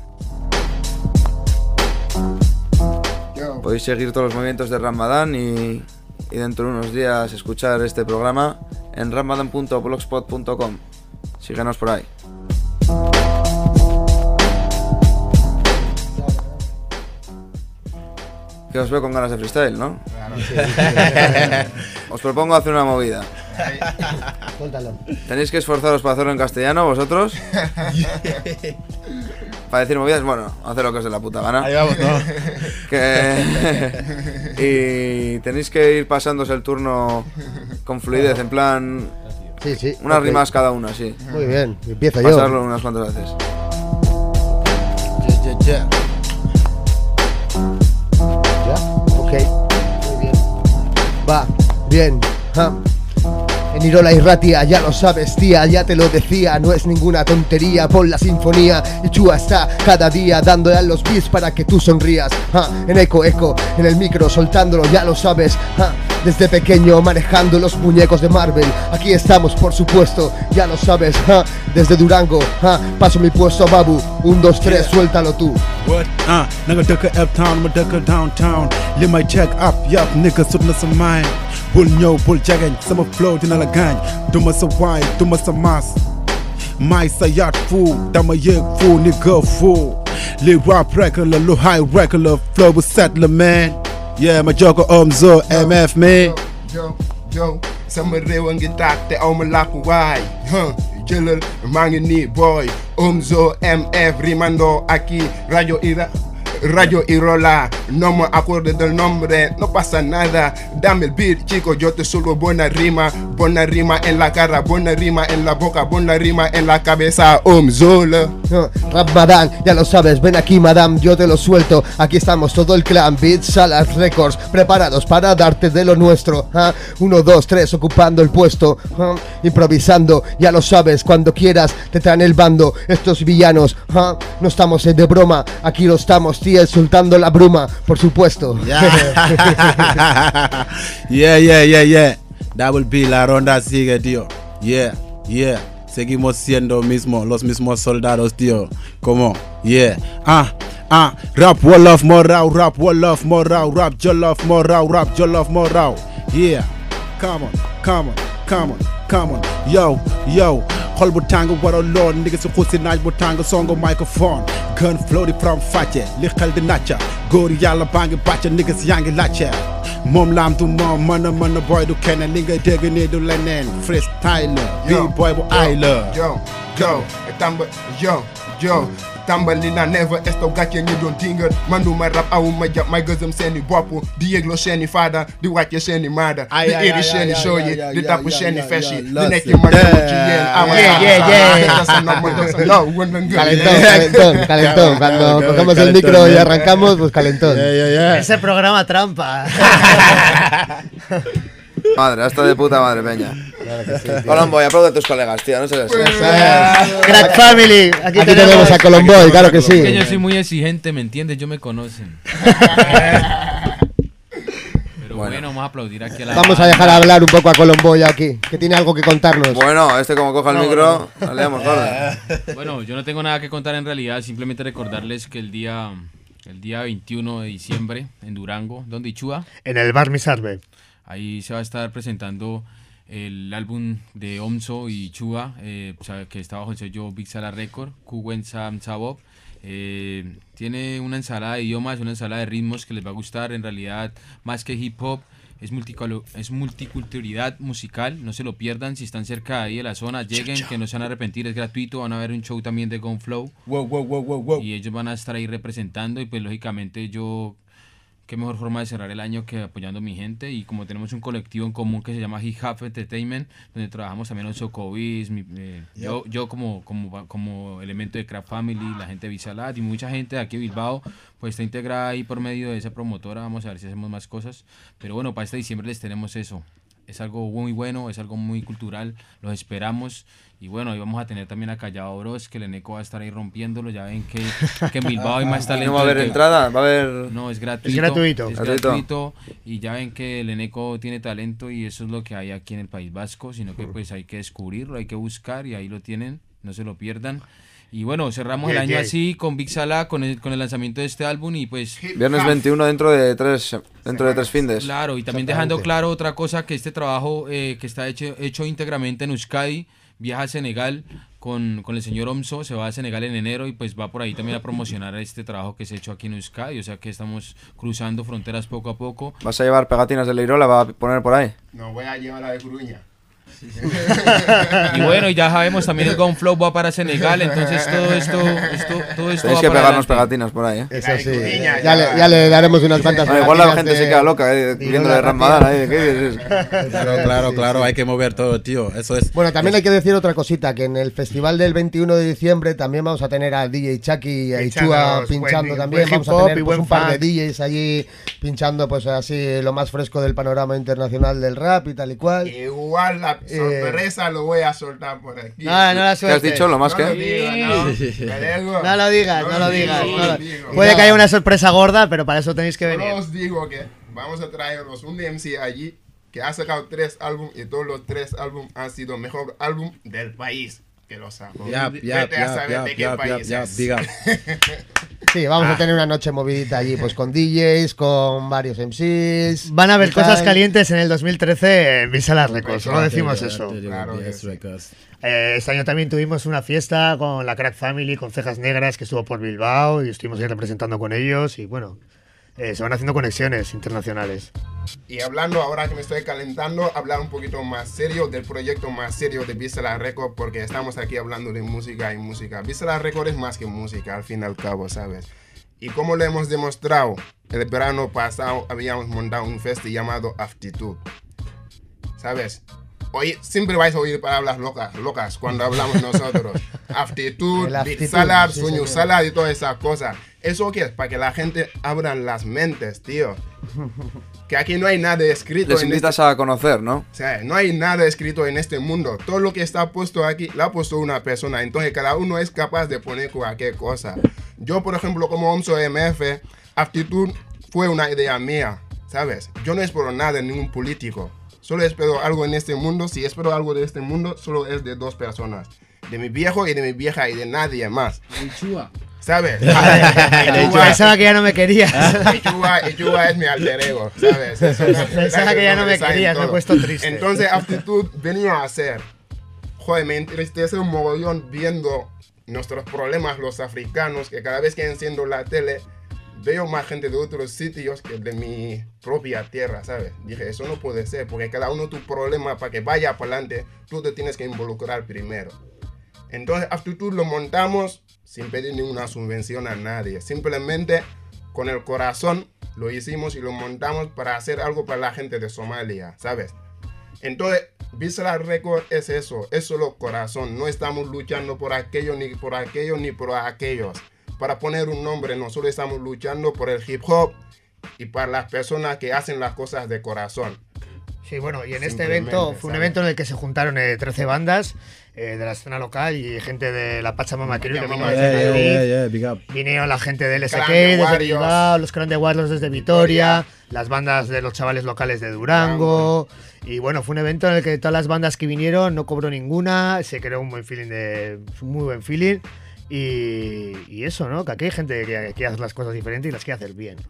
Podéis seguir todos los movimientos de Ramadán y dentro de unos días escuchar este programa en ramadan.blogspot.com. Síguenos por ahí. Que os veo con ganas de freestyle, ¿no? Claro. Os propongo hacer una movida. Cuéntalo. ¿Tenéis que esforzaros para hacerlo en castellano vosotros? Para decir movidas, bueno, hacer lo que os dé la puta gana. Ahí vamos, ¿no? Y tenéis que ir pasándose el turno con fluidez, en plan... Sí, unas okay. rimas cada una, sí. Muy bien, empiezo yo. Pasarlo unas cuantas veces. ¿Ya? Ok, muy bien. Va, bien. En Irola y Ratia, ya lo sabes, tía, ya te lo decía, no es ninguna tontería, pon la sinfonía. Ichua está cada día dándole a los beats para que tú sonrías. En Eco, en el micro, soltándolo, ya lo sabes. Desde pequeño manejando los muñecos de Marvel. Aquí estamos, por supuesto, ya lo sabes. Desde Durango, paso mi puesto a Babu. 1, 2, 3, suéltalo tú. What? Nanga dëkk uptown, ma dëkk downtown. Li may check up, yup, nigga sut na sa mind. Bul ñëw, bul jegeñ, sama flow dina la gaañ. Duma sa waay, duma sa maas. May sa yaat fu, dama yëg fu, nigga fu. Li rap rek la, lu high rek la, flow bu set la man. Yeah, ma jogo Omzo, MF man. Yo, sama réew a ngi tàkk te aw ma làkku waay. Jëlal maa ngi nii boy. Omzo, MF, rimando aquí, Radio Irola, no me acuerdo del nombre, no pasa nada. Dame el beat, chico, yo te subo buena rima en la cara, buena rima en la boca, buena rima en la cabeza. Omzola. Ramadán, ya lo sabes, ven aquí, madame, yo te lo suelto. Aquí estamos todo el clan, Bitsalad Records, preparados para darte de lo nuestro. 1, 2, 3, ocupando el puesto, improvisando, ya lo sabes, cuando quieras te traen el bando. Estos villanos, no estamos de broma, aquí lo estamos, tío, soltando la bruma, por supuesto. Yeah. Double B, la ronda sigue, tío. Yeah. Seguimos siendo los mismos soldados, tío. Como, yeah. Rap wall of more raw, rap wall of more raw, rap jollof more raw, rap jollof more raw. Yeah. Come on. Yo. Xol bu tàng waral lool nigga si xuusi naaj bu tàng songo microphone gun flow di from fàcce li xel di nàcca góor yàlla baa ngi bàcce nigga si yaa ngi làcce moom laam du moom mën a boy du keneen li ngay dégg nii du leneen freestyle bi boy bu aay la tàmbali na never esto gàcce ñi doon dingal man du ma rap awuma jàpp may gëzëm seeni bopp di yëgloo seeni faada di wàcce seeni maada di iri seeni show yi di tapp seeni fesh yi di nekk ma ci yéen calentón cuando cogemos el micro y arrancamos, pues calentón. Ese programa trampa. Madre, hasta de puta madre, peña. Claro que sí, tío. Colombo, y aplaude a tus colegas, tío, no seas así. Eso es. Crack Family. Aquí tenemos a Colomboy, claro que Es que sí. yo soy muy exigente, ¿me entiendes? Yo me conocen. Pero bueno, vamos a aplaudir aquí a la Vamos a dejar hablar un poco a Colomboy aquí, que tiene algo que contarnos. Bueno, este como coja el micro, la leamos gorda. Bueno, yo no tengo nada que contar en realidad, simplemente recordarles que el día 21 de diciembre en Durango, donde Ichúa, En el Bar Misarbe. ahí se va a estar presentando el álbum de Omso y Ichúa, que está bajo el sello Big Sala Record, Kuwen Sam Sabop. Tiene una ensalada de idiomas, una ensalada de ritmos que les va a gustar. En realidad, más que hip hop, es multiculturalidad musical. No se lo pierdan. Si están cerca de ahí de la zona, lleguen, que no se van a arrepentir. Es gratuito. Van a ver un show también de Gon Flow. Wow. Y ellos van a estar ahí representando. Y pues, lógicamente, qué mejor forma de cerrar el año que apoyando a mi gente. Y como tenemos un colectivo en común que se llama Hip Hop Entertainment, donde trabajamos también en Socovis, yo como elemento de Craft Family, la gente de Visalat y mucha gente de aquí de Bilbao, pues está integrada ahí por medio de esa promotora. Vamos a ver si hacemos más cosas. Pero bueno, para este diciembre les tenemos eso. Es algo muy bueno, es algo muy cultural, los esperamos. Y bueno, ahí vamos a tener también a Callao Bros, que el Eneco va a estar ahí rompiéndolo. Ya ven que en Bilbao hay más talento. ¿No va a haber del que- entrada? ¿Va a haber...? No, es gratuito. Es gratuito. Es Gratuito. gratuito. Y ya ven que el Eneco tiene talento y eso es lo que hay aquí en el País Vasco, sino que pues hay que descubrirlo, hay que buscar y ahí lo tienen, no se lo pierdan. Y bueno, cerramos el Yeah, año yeah. así con Big Sala, con el lanzamiento de este álbum y pues... Viernes 21 dentro de tres findes. Claro, y también dejando claro otra cosa, que este trabajo que está hecho íntegramente en Euskadi, viaja a Senegal con el señor Omso, se va a Senegal en enero y pues va por ahí también a promocionar este trabajo que se ha hecho aquí en Euskadi, o sea que estamos cruzando fronteras poco a poco. ¿Vas a llevar pegatinas de Leirola? ¿Va a poner por ahí? No voy a llevar la de Coruña. Y bueno, y ya sabemos también el Gon Flow va para Senegal, entonces todo esto Tenéis va que para pegarnos adelante. pegatinas por ahí, ¿eh? Eso sí. Coruña, Ya le daremos unas cuantas. Bueno, igual la pegatinas gente de- se queda loca, viéndole de Ramadán ahí. ¿Qué dices? Claro, hay que mover todo, tío. Eso es. Bueno, también hay que decir otra cosita, que en el festival del 21 de diciembre también vamos a tener a DJ Chucky y a Ichúa Pinchándonos, pinchando buen- también. buen Vamos hip a hop tener y pues, buen un par de funk. DJs allí pinchando pues así lo más fresco del panorama internacional del rap y tal y cual. Igual la sorpresa lo voy a soltar por aquí. No la ¿Qué has sueltes. dicho? ¿Lo más No lo que? digas, no. Me digo. No lo digas, no lo digas. digo, no lo- digo. Puede que haya una sorpresa gorda, pero para eso tenéis que Solo venir. os digo que vamos a traeros un DMC allí que ha sacado 3 álbumes y todos los 3 álbumes han sido mejor álbum del país. Que lo saco. Vete a saber de qué país es. Diga. Sí, vamos a tener una noche movidita allí pues con DJs, con varios MCs. Van a haber y tal. cosas calientes en el 2013 en Visala Records, no decimos eso. Claro que sí. Este año también tuvimos una fiesta con la Crack Family, con Cejas Negras, que estuvo por Bilbao y estuvimos ahí representando con ellos. Y bueno, se van haciendo conexiones internacionales. Y hablando ahora que me estoy calentando, hablar un poquito más serio del proyecto más serio de Visceral Record, porque estamos aquí hablando de música y música. Visceral Record es más que música, al fin y al cabo, ¿sabes? Y como lo hemos demostrado, el verano pasado habíamos montado un festival llamado Aptitude, ¿sabes? Hoy siempre vais a oír palabras locas cuando hablamos nosotros. Aptitud, El Big aptitud, Salad, sí, Sueño señor. Salad y todas esas cosas. ¿Eso qué es? Para que la gente abra las mentes, tío. Que aquí no hay nada escrito. Les en invitas a conocer, ¿no? o sea, no hay nada escrito en este mundo. Todo lo que está puesto aquí lo ha puesto una persona. Entonces cada uno es capaz de poner cualquier cosa. Yo, por ejemplo, como OMSO MF, Aptitud fue una idea mía, ¿sabes? Yo no espero nada de ningún político. Solo espero algo en este mundo. Si espero algo de este mundo, solo es de 2 personas. De mi viejo y de mi vieja y de nadie más. ¿Sabes? Pensaba que ya no me querías. Ichúa es mi alter ego, ¿sabes? Eso es- Pensaba que ya no me saben querías, me he todo. puesto triste. Entonces, Aptitud venía a ser. Joder, me entristece un mogollón viendo nuestros problemas, los africanos, que cada vez que enciendo la tele, veo más gente de otros sitios que de mi propia tierra, ¿sabes? Dije, eso no puede ser, porque cada uno tu problema, para que vaya para adelante, tú te tienes que involucrar primero. Entonces, Aptitud lo montamos sin pedir ninguna subvención a nadie. Simplemente con el corazón lo hicimos y lo montamos para hacer algo para la gente de Somalia, ¿sabes? Entonces, Visceral Record es eso, es solo corazón. No estamos luchando por aquello, ni por aquello, ni por aquellos. Para poner un nombre, nosotros estamos luchando por el hip hop y para las personas que hacen las cosas de corazón. Sí, bueno, y en este Simplemente, evento fue un ¿sabes? evento en el que se juntaron 13 bandas de la escena local y gente de la Pachamama Crew que vino desde Madrid. Big up. Vinieron la gente del LSK Clan de desde Warriors. Bilbao, los Clan de Warriors desde Vitoria, las bandas de los chavales locales de Durango. Y bueno, fue un evento en el que todas las bandas que vinieron no cobró ninguna, se creó un buen feeling un muy buen feeling. Y eso, ¿no? Que aquí hay gente que hace las cosas diferentes y las quiere hacer bien.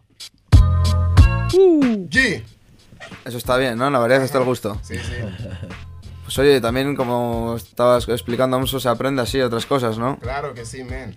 G. Eso está bien, ¿no? La variedad está al gusto. Sí, sí. Pues oye, también como estabas explicando, Amso, se aprende así otras cosas, ¿no? Claro que sí, man.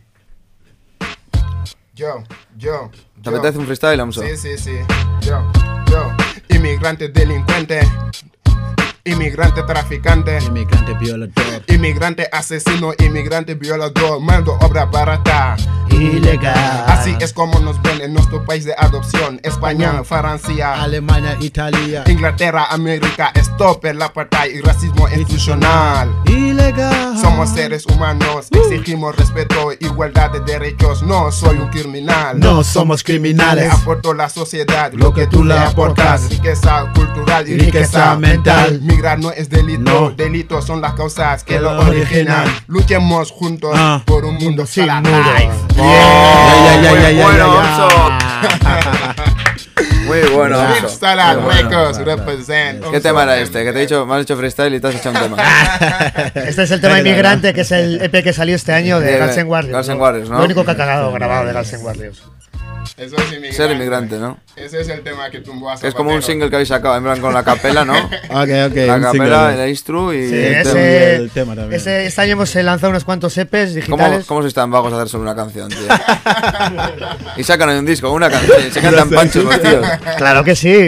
¿Te apetece un freestyle, Amso? Sí, sí, sí. Yo. Inmigrante delincuente. Inmigrante traficante. Inmigrante violador. Inmigrante asesino. Inmigrante violador. Mando obra barata. Ilegal. Así es como nos ven en nuestro país de adopción. España, Francia, Alemania, Italia. Inglaterra, América. Stop el apartheid y racismo institucional. Ilegal. Somos seres humanos, exigimos respeto, igualdad de derechos. No soy un criminal. No somos criminales. Le aporto a la sociedad Lo que tú le aportas. Riqueza cultural y Riqueza mental. Migrar no es delito, No. delitos son las causas que lo lo originan. originan. Luchemos juntos Ah. por un mundo sin sin muros. Muy bueno, Amso. Muy bueno, Big Amso. Salad Muy bueno. Records represent. ¿Qué tema era este? Que te he dicho, me has hecho freestyle y te has hecho un tema. Este es el tema Inmigrante, que es el EP que salió este año de De Guns N' Warriors. Guns N' Warriors, ¿no? Lo único que ha cagado grabado de Guns N' Warriors. Eso es inmigrante. Ser inmigrante, ¿no? Ese es el tema que tumbó a Que es como un Zapatero. single que habéis sacado, en plan con la capela, ¿no? Ok, La un capela, single. el instru y Sí, el tema. ese, el tema también. este año hemos lanzado unos cuantos EPs ¿Cómo, digitales. ¿Cómo sois tan vagos a hacer solo una canción, tío? Y sacan un disco, una canción, se cantan panchos los tíos. Claro que sí.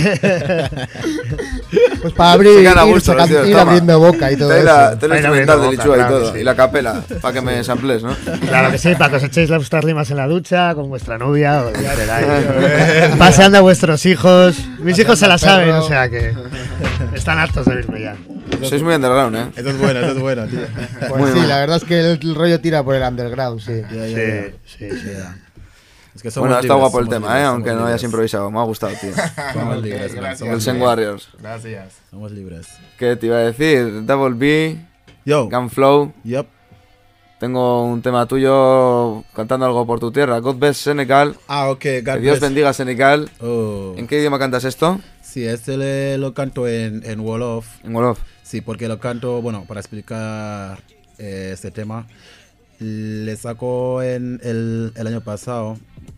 Pues para abrir, Se quedan a gusto los tíos, ir toma. abriendo boca y todo Trae eso. la instrumental de abriendo boca, Lichua y claro que todo, sí. y la capela, para que me samples, ¿no? Claro que sí, para que os echéis vuestras rimas en la ducha, con vuestra novia, o paseando a vuestros hijos. Mis hijos se la saben, o sea que están hartos de oírme ya. Sois muy underground, ¿eh? Eso es bueno, tío. Pues Muy sí, mal. la verdad es que el rollo tira por el underground, sí. Sí. Es que somos Bueno, está libres, guapo el somos tema, libres, aunque somos no hayas libres. improvisado, me ha gustado, tío. Somos libres, man, Gracias. somos El Sen libres. Warriors. Gracias. Somos libres. ¿Qué te iba a decir? Double B, Yo. Gunflow. Yup. Tengo un tema tuyo cantando algo por tu tierra. God bless Senegal. Ah, ok. Que God Dios bless. bendiga Senegal. Oh. ¿En qué idioma cantas esto? Sí, lo canto en Wolof. En Wolof. Sí, porque lo canto, bueno, para explicar este tema, le sacó en el año pasado,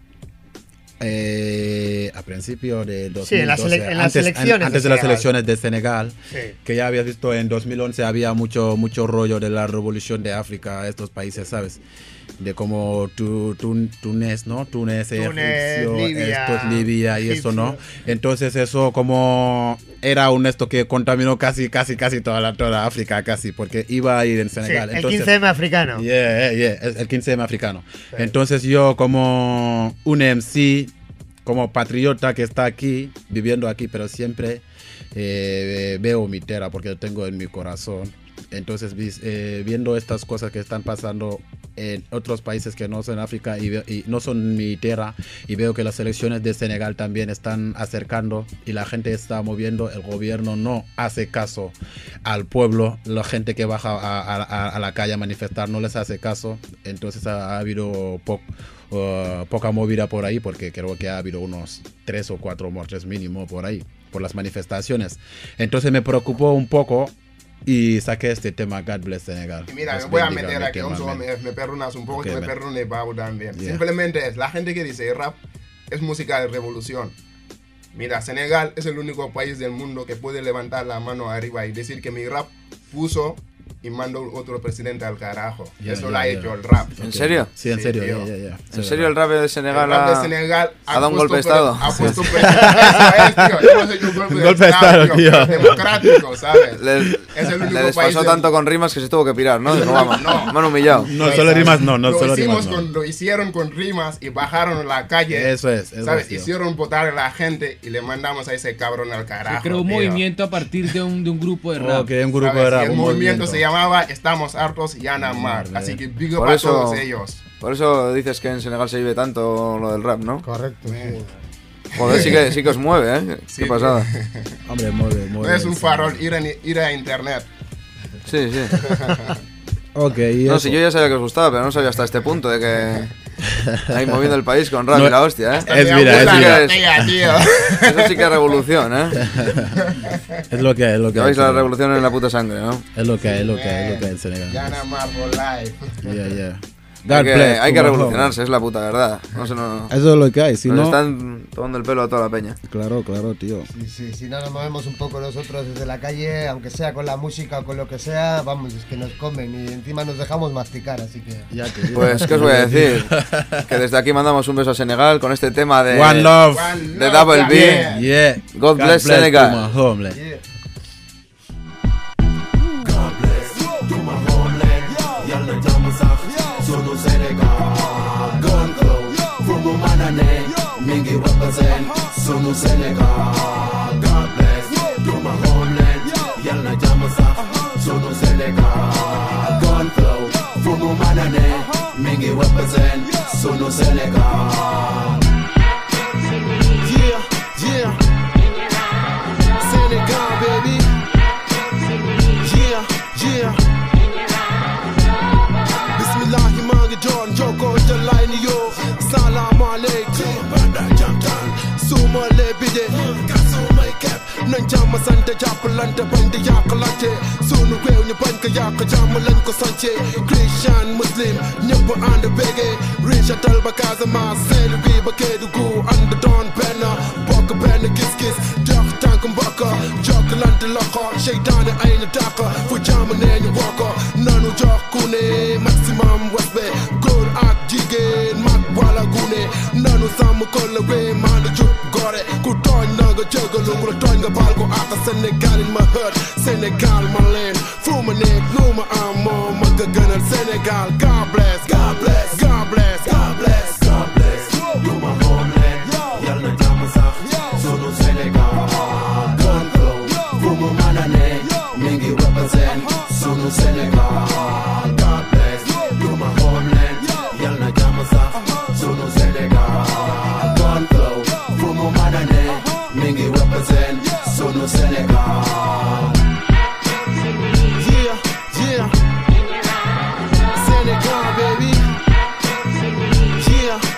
a principio de 2012, Sí, en las elecciones antes de de las Senegal. elecciones de Senegal, Sí. que ya habías visto en 2011 había mucho rollo de la revolución de África, estos países, ¿sabes? De como Túnez, ¿no? Túnez, Egipcio, Libia y eso, ¿no? Entonces eso como era un esto que contaminó casi toda África, casi, porque iba a ir en Sí, Senegal. el Entonces, 15M africano. Yeah, es el 15M africano. Entonces yo como un MC, como patriota que está aquí, viviendo aquí, pero siempre veo mi tierra porque lo tengo en mi corazón. Entonces viendo estas cosas que están pasando en otros países que no son África y no son mi tierra, y veo que las elecciones de Senegal también están acercando y la gente está moviendo, el gobierno no hace caso al pueblo, la gente que baja a la calle a manifestar no les hace caso. Entonces ha habido poca movida por ahí, porque creo que ha habido unos 3 o 4 muertes mínimo por ahí, por las manifestaciones. Entonces me preocupó un poco y saqué este tema, God Bless Senegal. Y mira, Dios me voy a bendiga meter mi aquí, tema, man. me perdonas un poco, Ok, que me man. perdone Babu también. Yeah. Simplemente es, la gente que dice rap es música de revolución. Mira, Senegal es el único país del mundo que puede levantar la mano arriba y decir que mi rap puso y mandó otro presidente al carajo. Yeah, Eso yeah, lo ha yeah. hecho el rap. ¿En serio? Sí, en Sí, serio, tío. yeah. ¿En serio el rap de Senegal El rap de Senegal ha dado un puesto golpe de estado? Ha puesto eso es, tío. Hemos hecho un golpe Un golpe de estado, tío. Democrático, ¿sabes? Le, Es el único le país despasó del- tanto con rimas que se tuvo que pirar, ¿no? Dijo, vamos, No. me han humillado. No, solo rimas no, Lo solo hicimos rimas no. lo hicieron con rimas y bajaron a la calle. Eso es, ¿Sabes? tío. Hicieron votar a la gente y le mandamos a ese cabrón al carajo. Se creó un tío. movimiento a partir de un grupo de rap. Ok, un grupo ¿Sabes? de rap, Y el un movimiento se llamaba Estamos hartos y Ana Mar. Madre. Así que big up Por a eso- todos ellos. Por eso dices que en Senegal se vive tanto lo del rap, ¿no? Correcto. Man. Joder, sí que os mueve, ¿eh? Sí, Qué pasada. Hombre, mueve. Es un farol ir a internet. Sí. Ok, y No, eso. si yo ya sabía que os gustaba, pero no sabía hasta este punto de que ahí moviendo el país con rap y la hostia, ¿eh? Es vida, es vida. Tío. Eso sí que es revolución, ¿eh? Es lo que hay, es lo que hay. Lleváis la revolución en la puta sangre, ¿no? Es lo que hay, es lo que hay, es lo que hay en Senegal. Gana más for life. Yeah. Hay que revolucionarse, es la puta verdad. No. Eso es lo que hay, si Nos no... están tomando el pelo a toda la peña. Claro, tío. Sí, si no nos movemos un poco nosotros desde la calle, aunque sea con la música o con lo que sea, vamos, es que nos comen y encima nos dejamos masticar, así que... Ya te digo. Pues, ¿qué os voy a decir? Que desde aquí mandamos un beso a Senegal con este tema de... One Love. De Double B. Yeah. God bless Senegal. to my homeland. Yeah. Mingi represent sunu Senegal. God bless to my homeland. Yalna jàmm sax sunu Senegal. Gun flow fu mu mën a ne. Mingi represent sunu Senegal. Yeah. Senegal, baby. Yeah. Bismillahi maa ngi doon jokkoo jalaay ni yoo. Salaam aleykum. Suma lebide kasumay kep nañ jàmm sante jàppalante bañ di yàqalante sunu réew ñu bañ ko yàq jàmm lañ ko sance Christian Muslim ñëpp ànd bége Richard ba Casamance Saint-Louis ba Kédougou ànd doon benn bokk benn gis-gis jox tànk mbokk jokkalante loxo seytaane ay na dàq fu jàmm nee ñu wokk nanu jox ku ne maximum respect góor ak jigéen mag wala gune nanu sàmm ko la wee maandu jub gore ku tooñ na nga jégalu ku la tooñ nga baal ko àq Sénégal in ma hurt Sénégal ma leen fu ma nekk lu ma am moo ma nga gënal Sénégal God bless du ma homeland yal na jàmm sax sunu Sénégal gun flow fu mu mën a ne mi ngi represent sunu Sénégal God bless du ma homeland yal na jàmm sax sunu Sénégal gun flow fu mu mën a ne mi ngi represent sunu Sénégal. Yeah. Sénégal, baby. Yeah.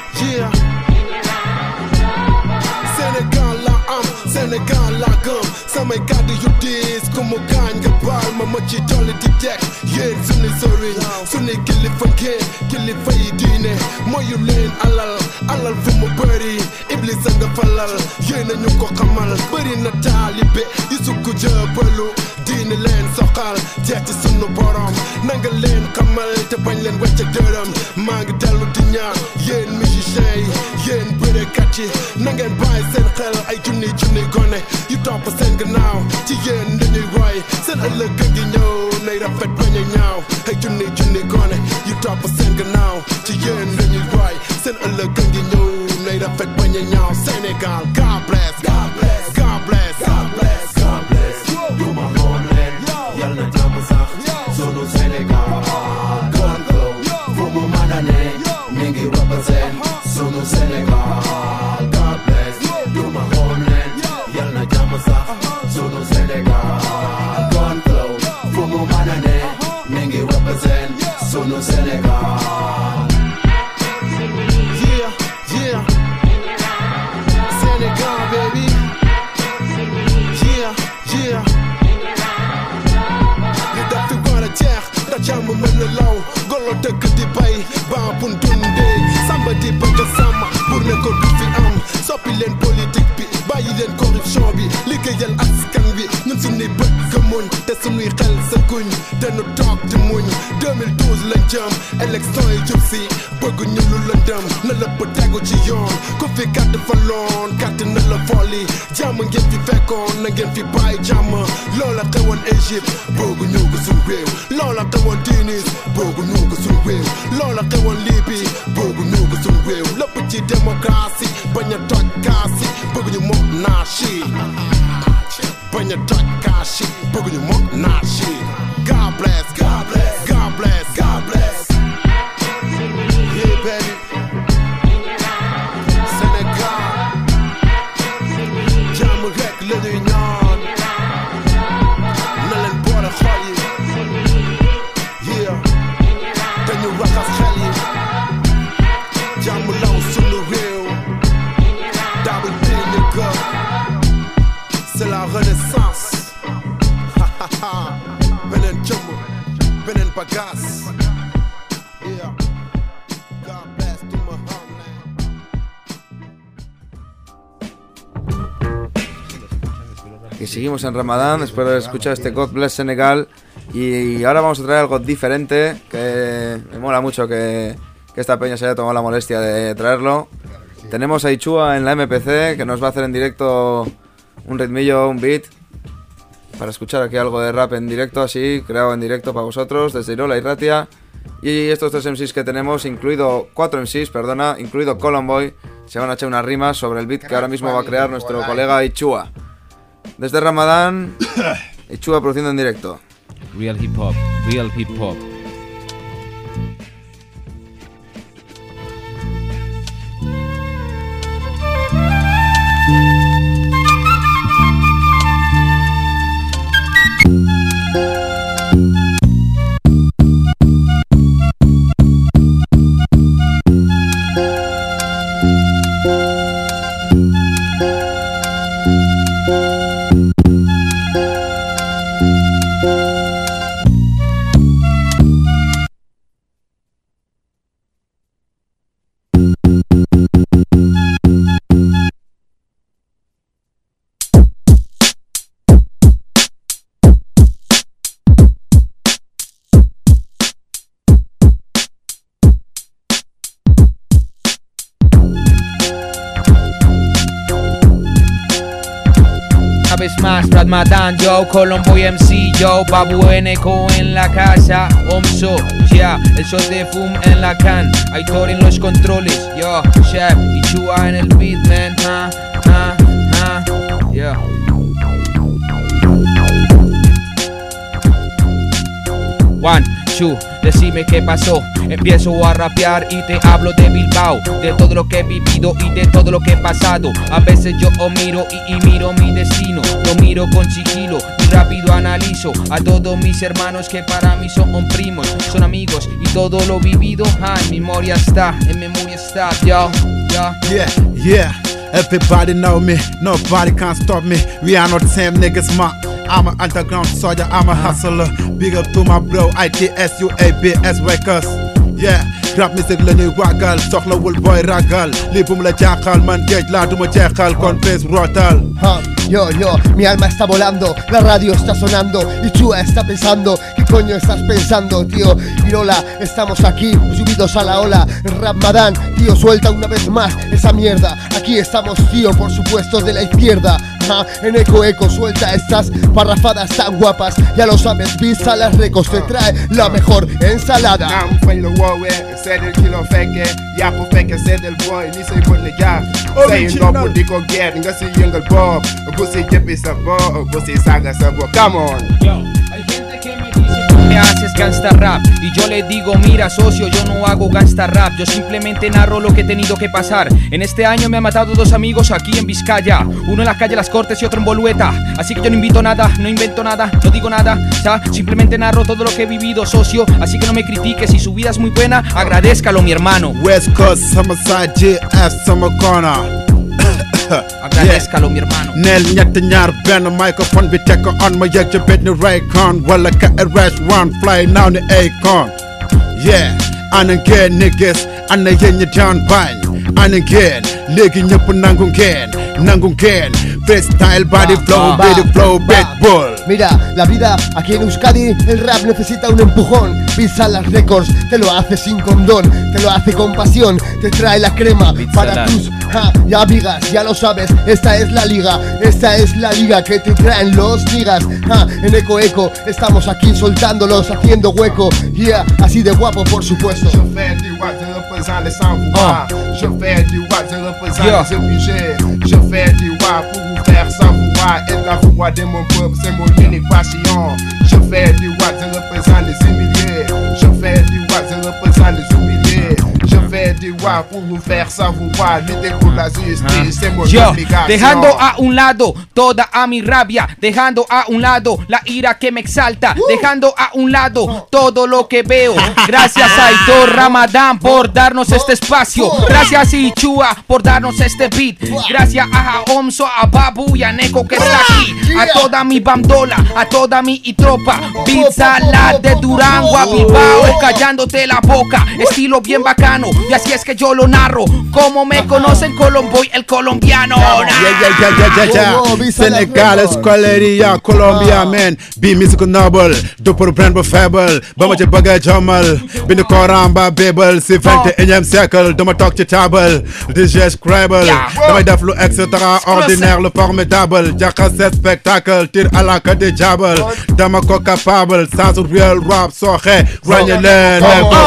Sénégal la am, Sénégal la gëm samay kàddu yu diis ku mu gaañ nga baal ma ci dolli di teg yéen suñu sëriñ suñu kilifa ngeen kilifa yi diine mooyu leen alal fu mu bëri iblis a nga falal yéen a ñu ko xamal bëri na taalibe yi sukku jëbalu diine leen soxal jeex ci sunu borom nanga leen xamal te bañ leen wecc dërëm maa ngi dellu di ñaan yéen musiciens yi yéen bërekat yi na ngeen bàyyi seen xel ay junni gone yu topp seen gannaaw ci yéen dañuy roy seen ëllëg a ngi ñëw nay rafet bañ a ñaaw ay junni gone yu topp seen gannaaw ci yéen dañuy roy seen ëllëg a ngi ñëw nay rafet bañ a ñaaw Sénégal God bless du ma homeland yal na jàmm sax sunu Sénégal gun flow fu mu mën a ne mi ngi represent sunu Sénégal God bless du ma homeland yal na jàmm sax sunu Sénégal gun flow fu mu mën a ne mi ngi represent sunu Sénégal. Yeah. Sénégal, baby. Yeah. li daf fi war a jeex ndax jàmm mën na law golo dëkk di bay ba bun dundee samba di bëgg sàmm pour ne ko du fi am soppi leen politique bi bàyyi leen corruption bi liggéeyal askan bi ñun suñuy bët gëmuñ te suñuy xel sa guñ te nu toog di muñ 2012 lañ jëm élection yi jub si bëgg ñu lu lëndëm na lépp tegu ci yoon ku fi gàtt fa loon gàtt na la voli jàmm ngeen fi fekkoon na ngeen fi bàyyi jàmm loola xewoon Égypte bëgg ñu ko suñ réew loola xewoon Tunis bëgg ñu ko suñ réew loola xewoon Libye bëgg ñu ko suñ réew lépp ci démocratie bañ a toj kaasi bëgg ñu moom naasi bañ a toj kaasi bëgg ñu moom naasi God bless yeah baby Sénégal Y seguimos en Ramadán después de escuchar este God Bless Senegal. Y ahora vamos a traer algo diferente, que me mola mucho que esta peña se haya tomado la molestia de traerlo. Tenemos a Ichua en la MPC, que nos va a hacer en directo un ritmillo, un beat, para escuchar aquí algo de rap en directo, así, creado en directo para vosotros, desde Irola y Ratia. Y estos 3 MCs que tenemos, incluido 4 MCs, perdona, incluido Colomboy, se van a echar unas rimas sobre el beat que ahora mismo va a crear nuestro colega Ichua. Desde Ramadán, Ichua produciendo en directo. Real hip hop, real hip hop. Más Ramadán, yo, Colomboy MC, yo, Babu Eneco en la casa, Omso, yeah, el shot de Fum en la can, Aitor en los controles, yo, Chef, Ichua en el beat, man, yeah. One, two, decime qué pasó. Empiezo a rapear y te hablo de Bilbao, de todo lo que he vivido y de todo lo que he pasado. A veces yo miro y miro mi destino, lo miro con sigilo y rápido analizo a todos mis hermanos que para mí son primos, son amigos y todo lo vivido en memoria está, yo. Yeah, everybody know me, nobody can stop me. We are not the same niggas, ma. I'm an underground soldier, I'm a hustler. Big up to my bro, ITSUABS Records. Yeah, rap music la ñuy wàggal soxlawul boy ragal lii bu mu la jaaxal man géej laa duma jeexal kon bés rootal. Yo, mi alma está volando, la radio está sonando, Ichua está pensando, ¿qué coño estás pensando, tío? Irola, estamos aquí, subidos a la ola, Ramadán, tío, suelta una vez más esa mierda, aquí estamos, tío, por supuesto de la izquierda, en Eco, suelta estas parrafadas tan guapas, ya lo sabes, Visa las Recos te trae la mejor ensalada. C'est del kilo fekke yaa ko fekke c'est del boy ni say bët la jaar say ndopp di ko geet nga si yëngal bopp bu si jëppi sa bopp bu si saaga sa bopp come on. Hay gente que me dice que haces gangsta rap y yo le digo mira socio, yo no hago gangsta rap, yo simplemente narro lo que he tenido que pasar. En este año me han matado 2 amigos aquí en Vizcaya, uno en la calle Las Cortes y otro en Bolueta, así que yo no invito nada, no invento nada, no digo nada, simplemente narro todo lo que he vivido socio, así que no me critiques, si su vida es muy buena, agradézcalo mi hermano. West Coast, Summerside, GF, Summer Corner. Agradézcalo mi hermano. Nel ñett ñaar benn microphone bi teg ko on ma yëg ci benn Raycon wala ka RS1 fly now ni Akon. Yeah, ana ngeen niggas ana yéen ñi doon bañ ana ngeen léegi ñëpp nangu ngeen freestyle body flow body flow big bull. Mira, la vida aquí en Euskadi, el rap necesita un empujón. Visa las Records, te lo hace sin condón, te lo hace con pasión, te trae la crema para tus ya amigas, ya lo sabes, esta es la liga que te traen los niggas. En Eco, estamos aquí soltándolos, haciendo hueco, yeah, así de guapo por supuesto. Je fais du rap, je représente les sans-pouvoir. Je fais du rap, je représente les obligés. Je fais du rap pour vous faire savoir. Et la voix de mon peuple, c'est mon unique passion. Je fais du rap, je représente les humiliés. Je fais du rap, je représente les humiliés. Je fais du rap pour vous faire savoir. Lutter pour la justice, c'est mon obligation. Dejando a un lado toda a mi rabia, dejando a un lado la ira que me exalta, dejando a un lado todo lo que veo. Gracias a Aitor Ramadán por darnos este espacio. Gracias Ichua por darnos este beat. Gracias a Omso, a Babu y a Neko que está aquí. A toda mi bandola, a toda mi tropa. Pizza la de Durango a Bilbao, callándote la boca. Estilo bien bacano. Y así si es que yo lo narro. Como me conocen, Colomboy, el colombiano. Senegal, escuelería, Colombia, man. Be musical noble, do pour brand bu faible. Ba ma ci bëgg a jommal. Bind Coran ba Bible, si 21e siècle. Dama toog ci table, DJ Scribble. Damay def lu extraordinaire, lu formidable. Jaxase spectacle, tir à la queue de diable. Dama ko capable, sans real rap, soje, ràññe leen.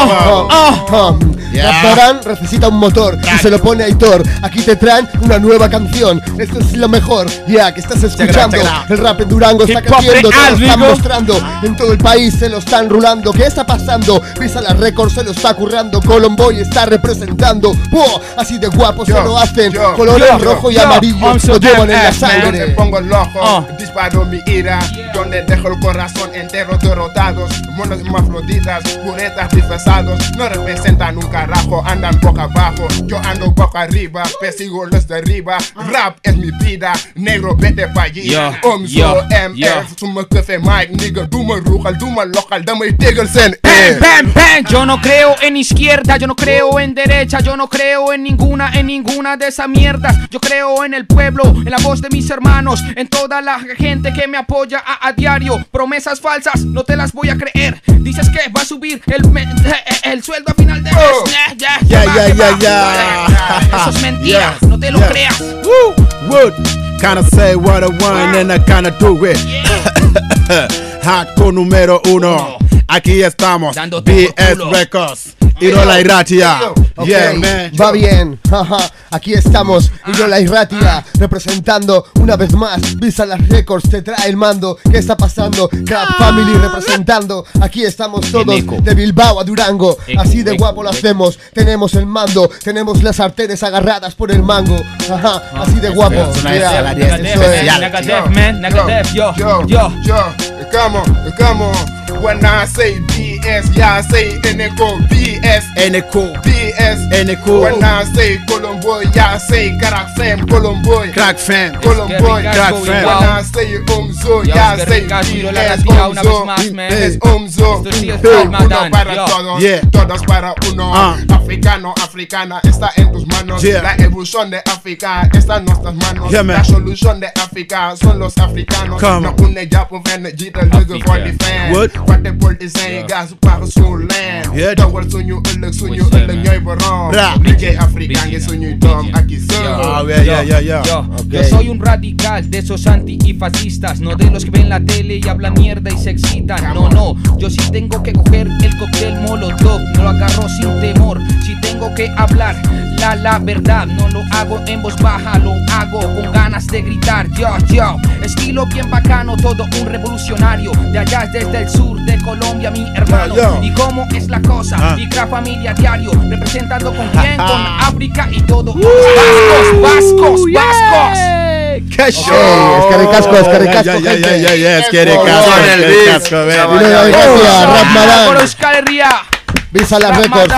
Raptarán necesita un motor y se lo pone a Aitor. Aquí te traen una nueva canción. Esto es lo mejor, ya que estás escuchando. El rap en Durango está creciendo, te lo están mostrando. En todo el país se lo están rulando. ¿Qué está pasando? Visa la Record se lo está currando. Colomboy está representando. Así de guapos se lo hacen. Colores rojo y amarillo lo llevan en la sangre. Me pongo el ojo, disparo mi ira, donde dejo el corazón entero derrotados. Monos hermafroditas, puretas disfrazados, no representan un carajo, andan boca abajo. Yo ando boca arriba, persigo los de arriba. Rap es mi vida, negro vete pa' allí. Omzo, MF, suma kefe Mike, nigga, doe me roegal, doe me local, dame tegels en Bam, bam. Yo no creo en izquierda, yo no creo en derecha, yo no creo en ninguna de esas mierdas. Yo creo en el pueblo, en la voz de mis hermanos, en toda la gente que me apoya a diario. Promesas falsas, no te las voy a creer. Dices que va a subir el sueldo a final de mes. Eso es mentira, no te lo creas. Would kinda say what I want and I kinda do it. Hardcore número 1. Aquí estamos, BS Records. Irola y Ratia. Okay, man. Va bien, aquí estamos, Irola y Ratia, representando una vez más. Visa las Records, te trae el mando. ¿Qué está pasando? Crab Family representando. Aquí estamos todos, de Bilbao a Durango. Así de guapo lo hacemos. Tenemos el mando, tenemos las sartenes agarradas por el mango. Así de guapo. Come on. When I say BS, yeah, I say Eneco, BS, Eneco, BS, Eneco. When I say Colomboy, yeah, I say Crack Fam, Colomboy, Crack Fam, Colomboy, Crack Fam. When I say Omzo, yeah, I say BS, Omzo, uno para todos, todos para uno. Africano, africana, está en tus manos. La evolución de África está en nuestras manos. La solución de África son los africanos. No une ya por venegita, luego for the fan. Wat de bol is zijn, ga ze pakken zo'n land. Dan wordt zo'n elijk jij waarom. Brille Afrikaan, je zo'n je dom, aquí zo. Yo soy un radical de esos anti y fascistas, no de los que ven la tele y hablan mierda y se excitan. No, yo sí tengo que coger el cóctel Molotov, no lo agarro sin temor. Si tengo que hablar la verdad, no lo hago en voz baja, lo hago con ganas de gritar. Yo, estilo bien bacano, todo un revolucionario. De allá desde el sur de Colombia, mi hermano. Y cómo es la cosa, y Crab Familia diario, representando con quién, con África y todo. Vascos. Es que ricasco, gente. Es que ricasco, Por Euskal Herria. Visa la Records,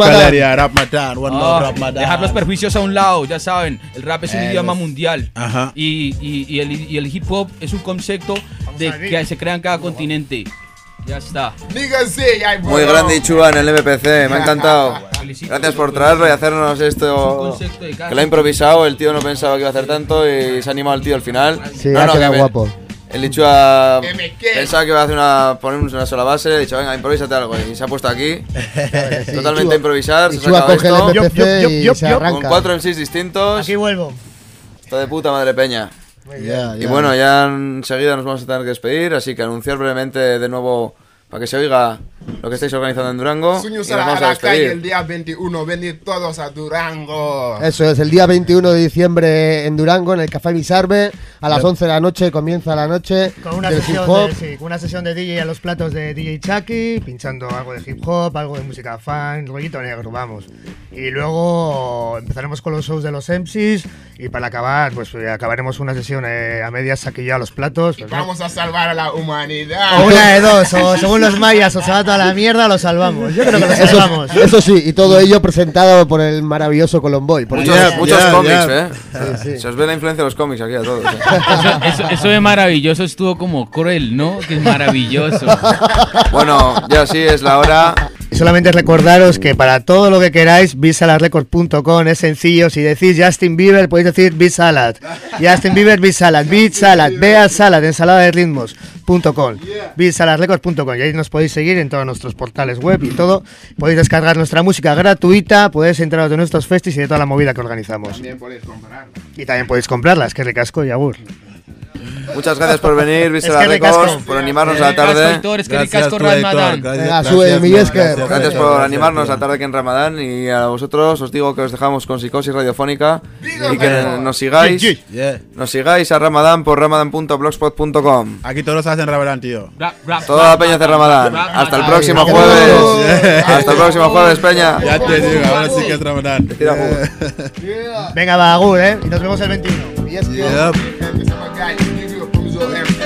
Dejar los perjuicios a un lado, ya saben, el rap es un idioma mundial. Y el hip hop es un concepto que se crea en cada continente. Ya está. Muy grande Ichua en el MPC, me ha encantado. Gracias por traerlo y hacernos esto que lo ha improvisado. El tío no pensaba que iba a hacer tanto y se ha animado el tío al final. Sí, ha quedado guapo. El Ichua pensaba que iba a poner una sola base, le he dicho, venga, improvísate algo. Y se ha puesto aquí, totalmente a improvisar. Se ha sacado esto con 4 MCs distintos. Aquí vuelvo. Está de puta madre peña. Y bueno, ya enseguida nos vamos a tener que despedir, así que anunciar brevemente de nuevo para que se oiga lo que estáis organizando en Durango. Y nos vamos a despedir. El día 21, venid todos a Durango. Eso es, el día 21 de diciembre en Durango, en el Café Bisarbe, a las 11 de la noche, comienza la noche. Con una sesión de DJ a los platos de DJ Chucky, pinchando algo de hip hop, algo de música fan, rollito negro, vamos. Y luego empezaremos con los shows de los MCs y para acabar, pues acabaremos una sesión a medias aquí ya a los platos. Pues, vamos a salvar a la humanidad. O una de dos, o según los mayas, o se va toda la mierda, lo salvamos. Yo creo que lo salvamos. Eso sí, y todo ello presentado por el maravilloso Colomboy. Muchos cómics, Sí. Se os ve la influencia de los cómics aquí a todos. Eso de maravilloso estuvo como cruel, ¿no? Que es maravilloso. Bueno, ya sí es la hora. Y solamente recordaros que para todo lo que queráis, beatsaladrecords.com es sencillo. Si decís Justin Bieber, podéis decir Beat Salad. Justin Bieber, Beat Salad. Beat Salad, Beat Salad, ensalada de ritmos.com. Beatsaladrecords.com. Y ahí nos podéis seguir en todos nuestros portales web y todo. Podéis descargar nuestra música gratuita, podéis enteraros de nuestros festis y de toda la movida que organizamos. También podéis comprarla. Y también podéis comprarlas, que ricasco y agur. Muchas gracias por venir, Beat Es Salad que ricasco. Records, por animarnos a la tarde. Gracias, tú, Héctor. Venga, sube, mi Esker. Gracias por animarnos la tarde aquí en Ramadán. Y a vosotros os digo que os dejamos con Psicosis Radiofónica y que nos sigáis. Yeah. Nos sigáis a Ramadán por ramadan.blogspot.com. Aquí todos hacen Ramadán, tío. Toda la peña de Ramadán. Hasta el próximo jueves. Hasta el próximo jueves, peña. Ya te digo, ahora sí que es Ramadán. Tira, agur. Venga, va, agur, y nos vemos el 21. Yep. And Mr. Magai, you do a Puzo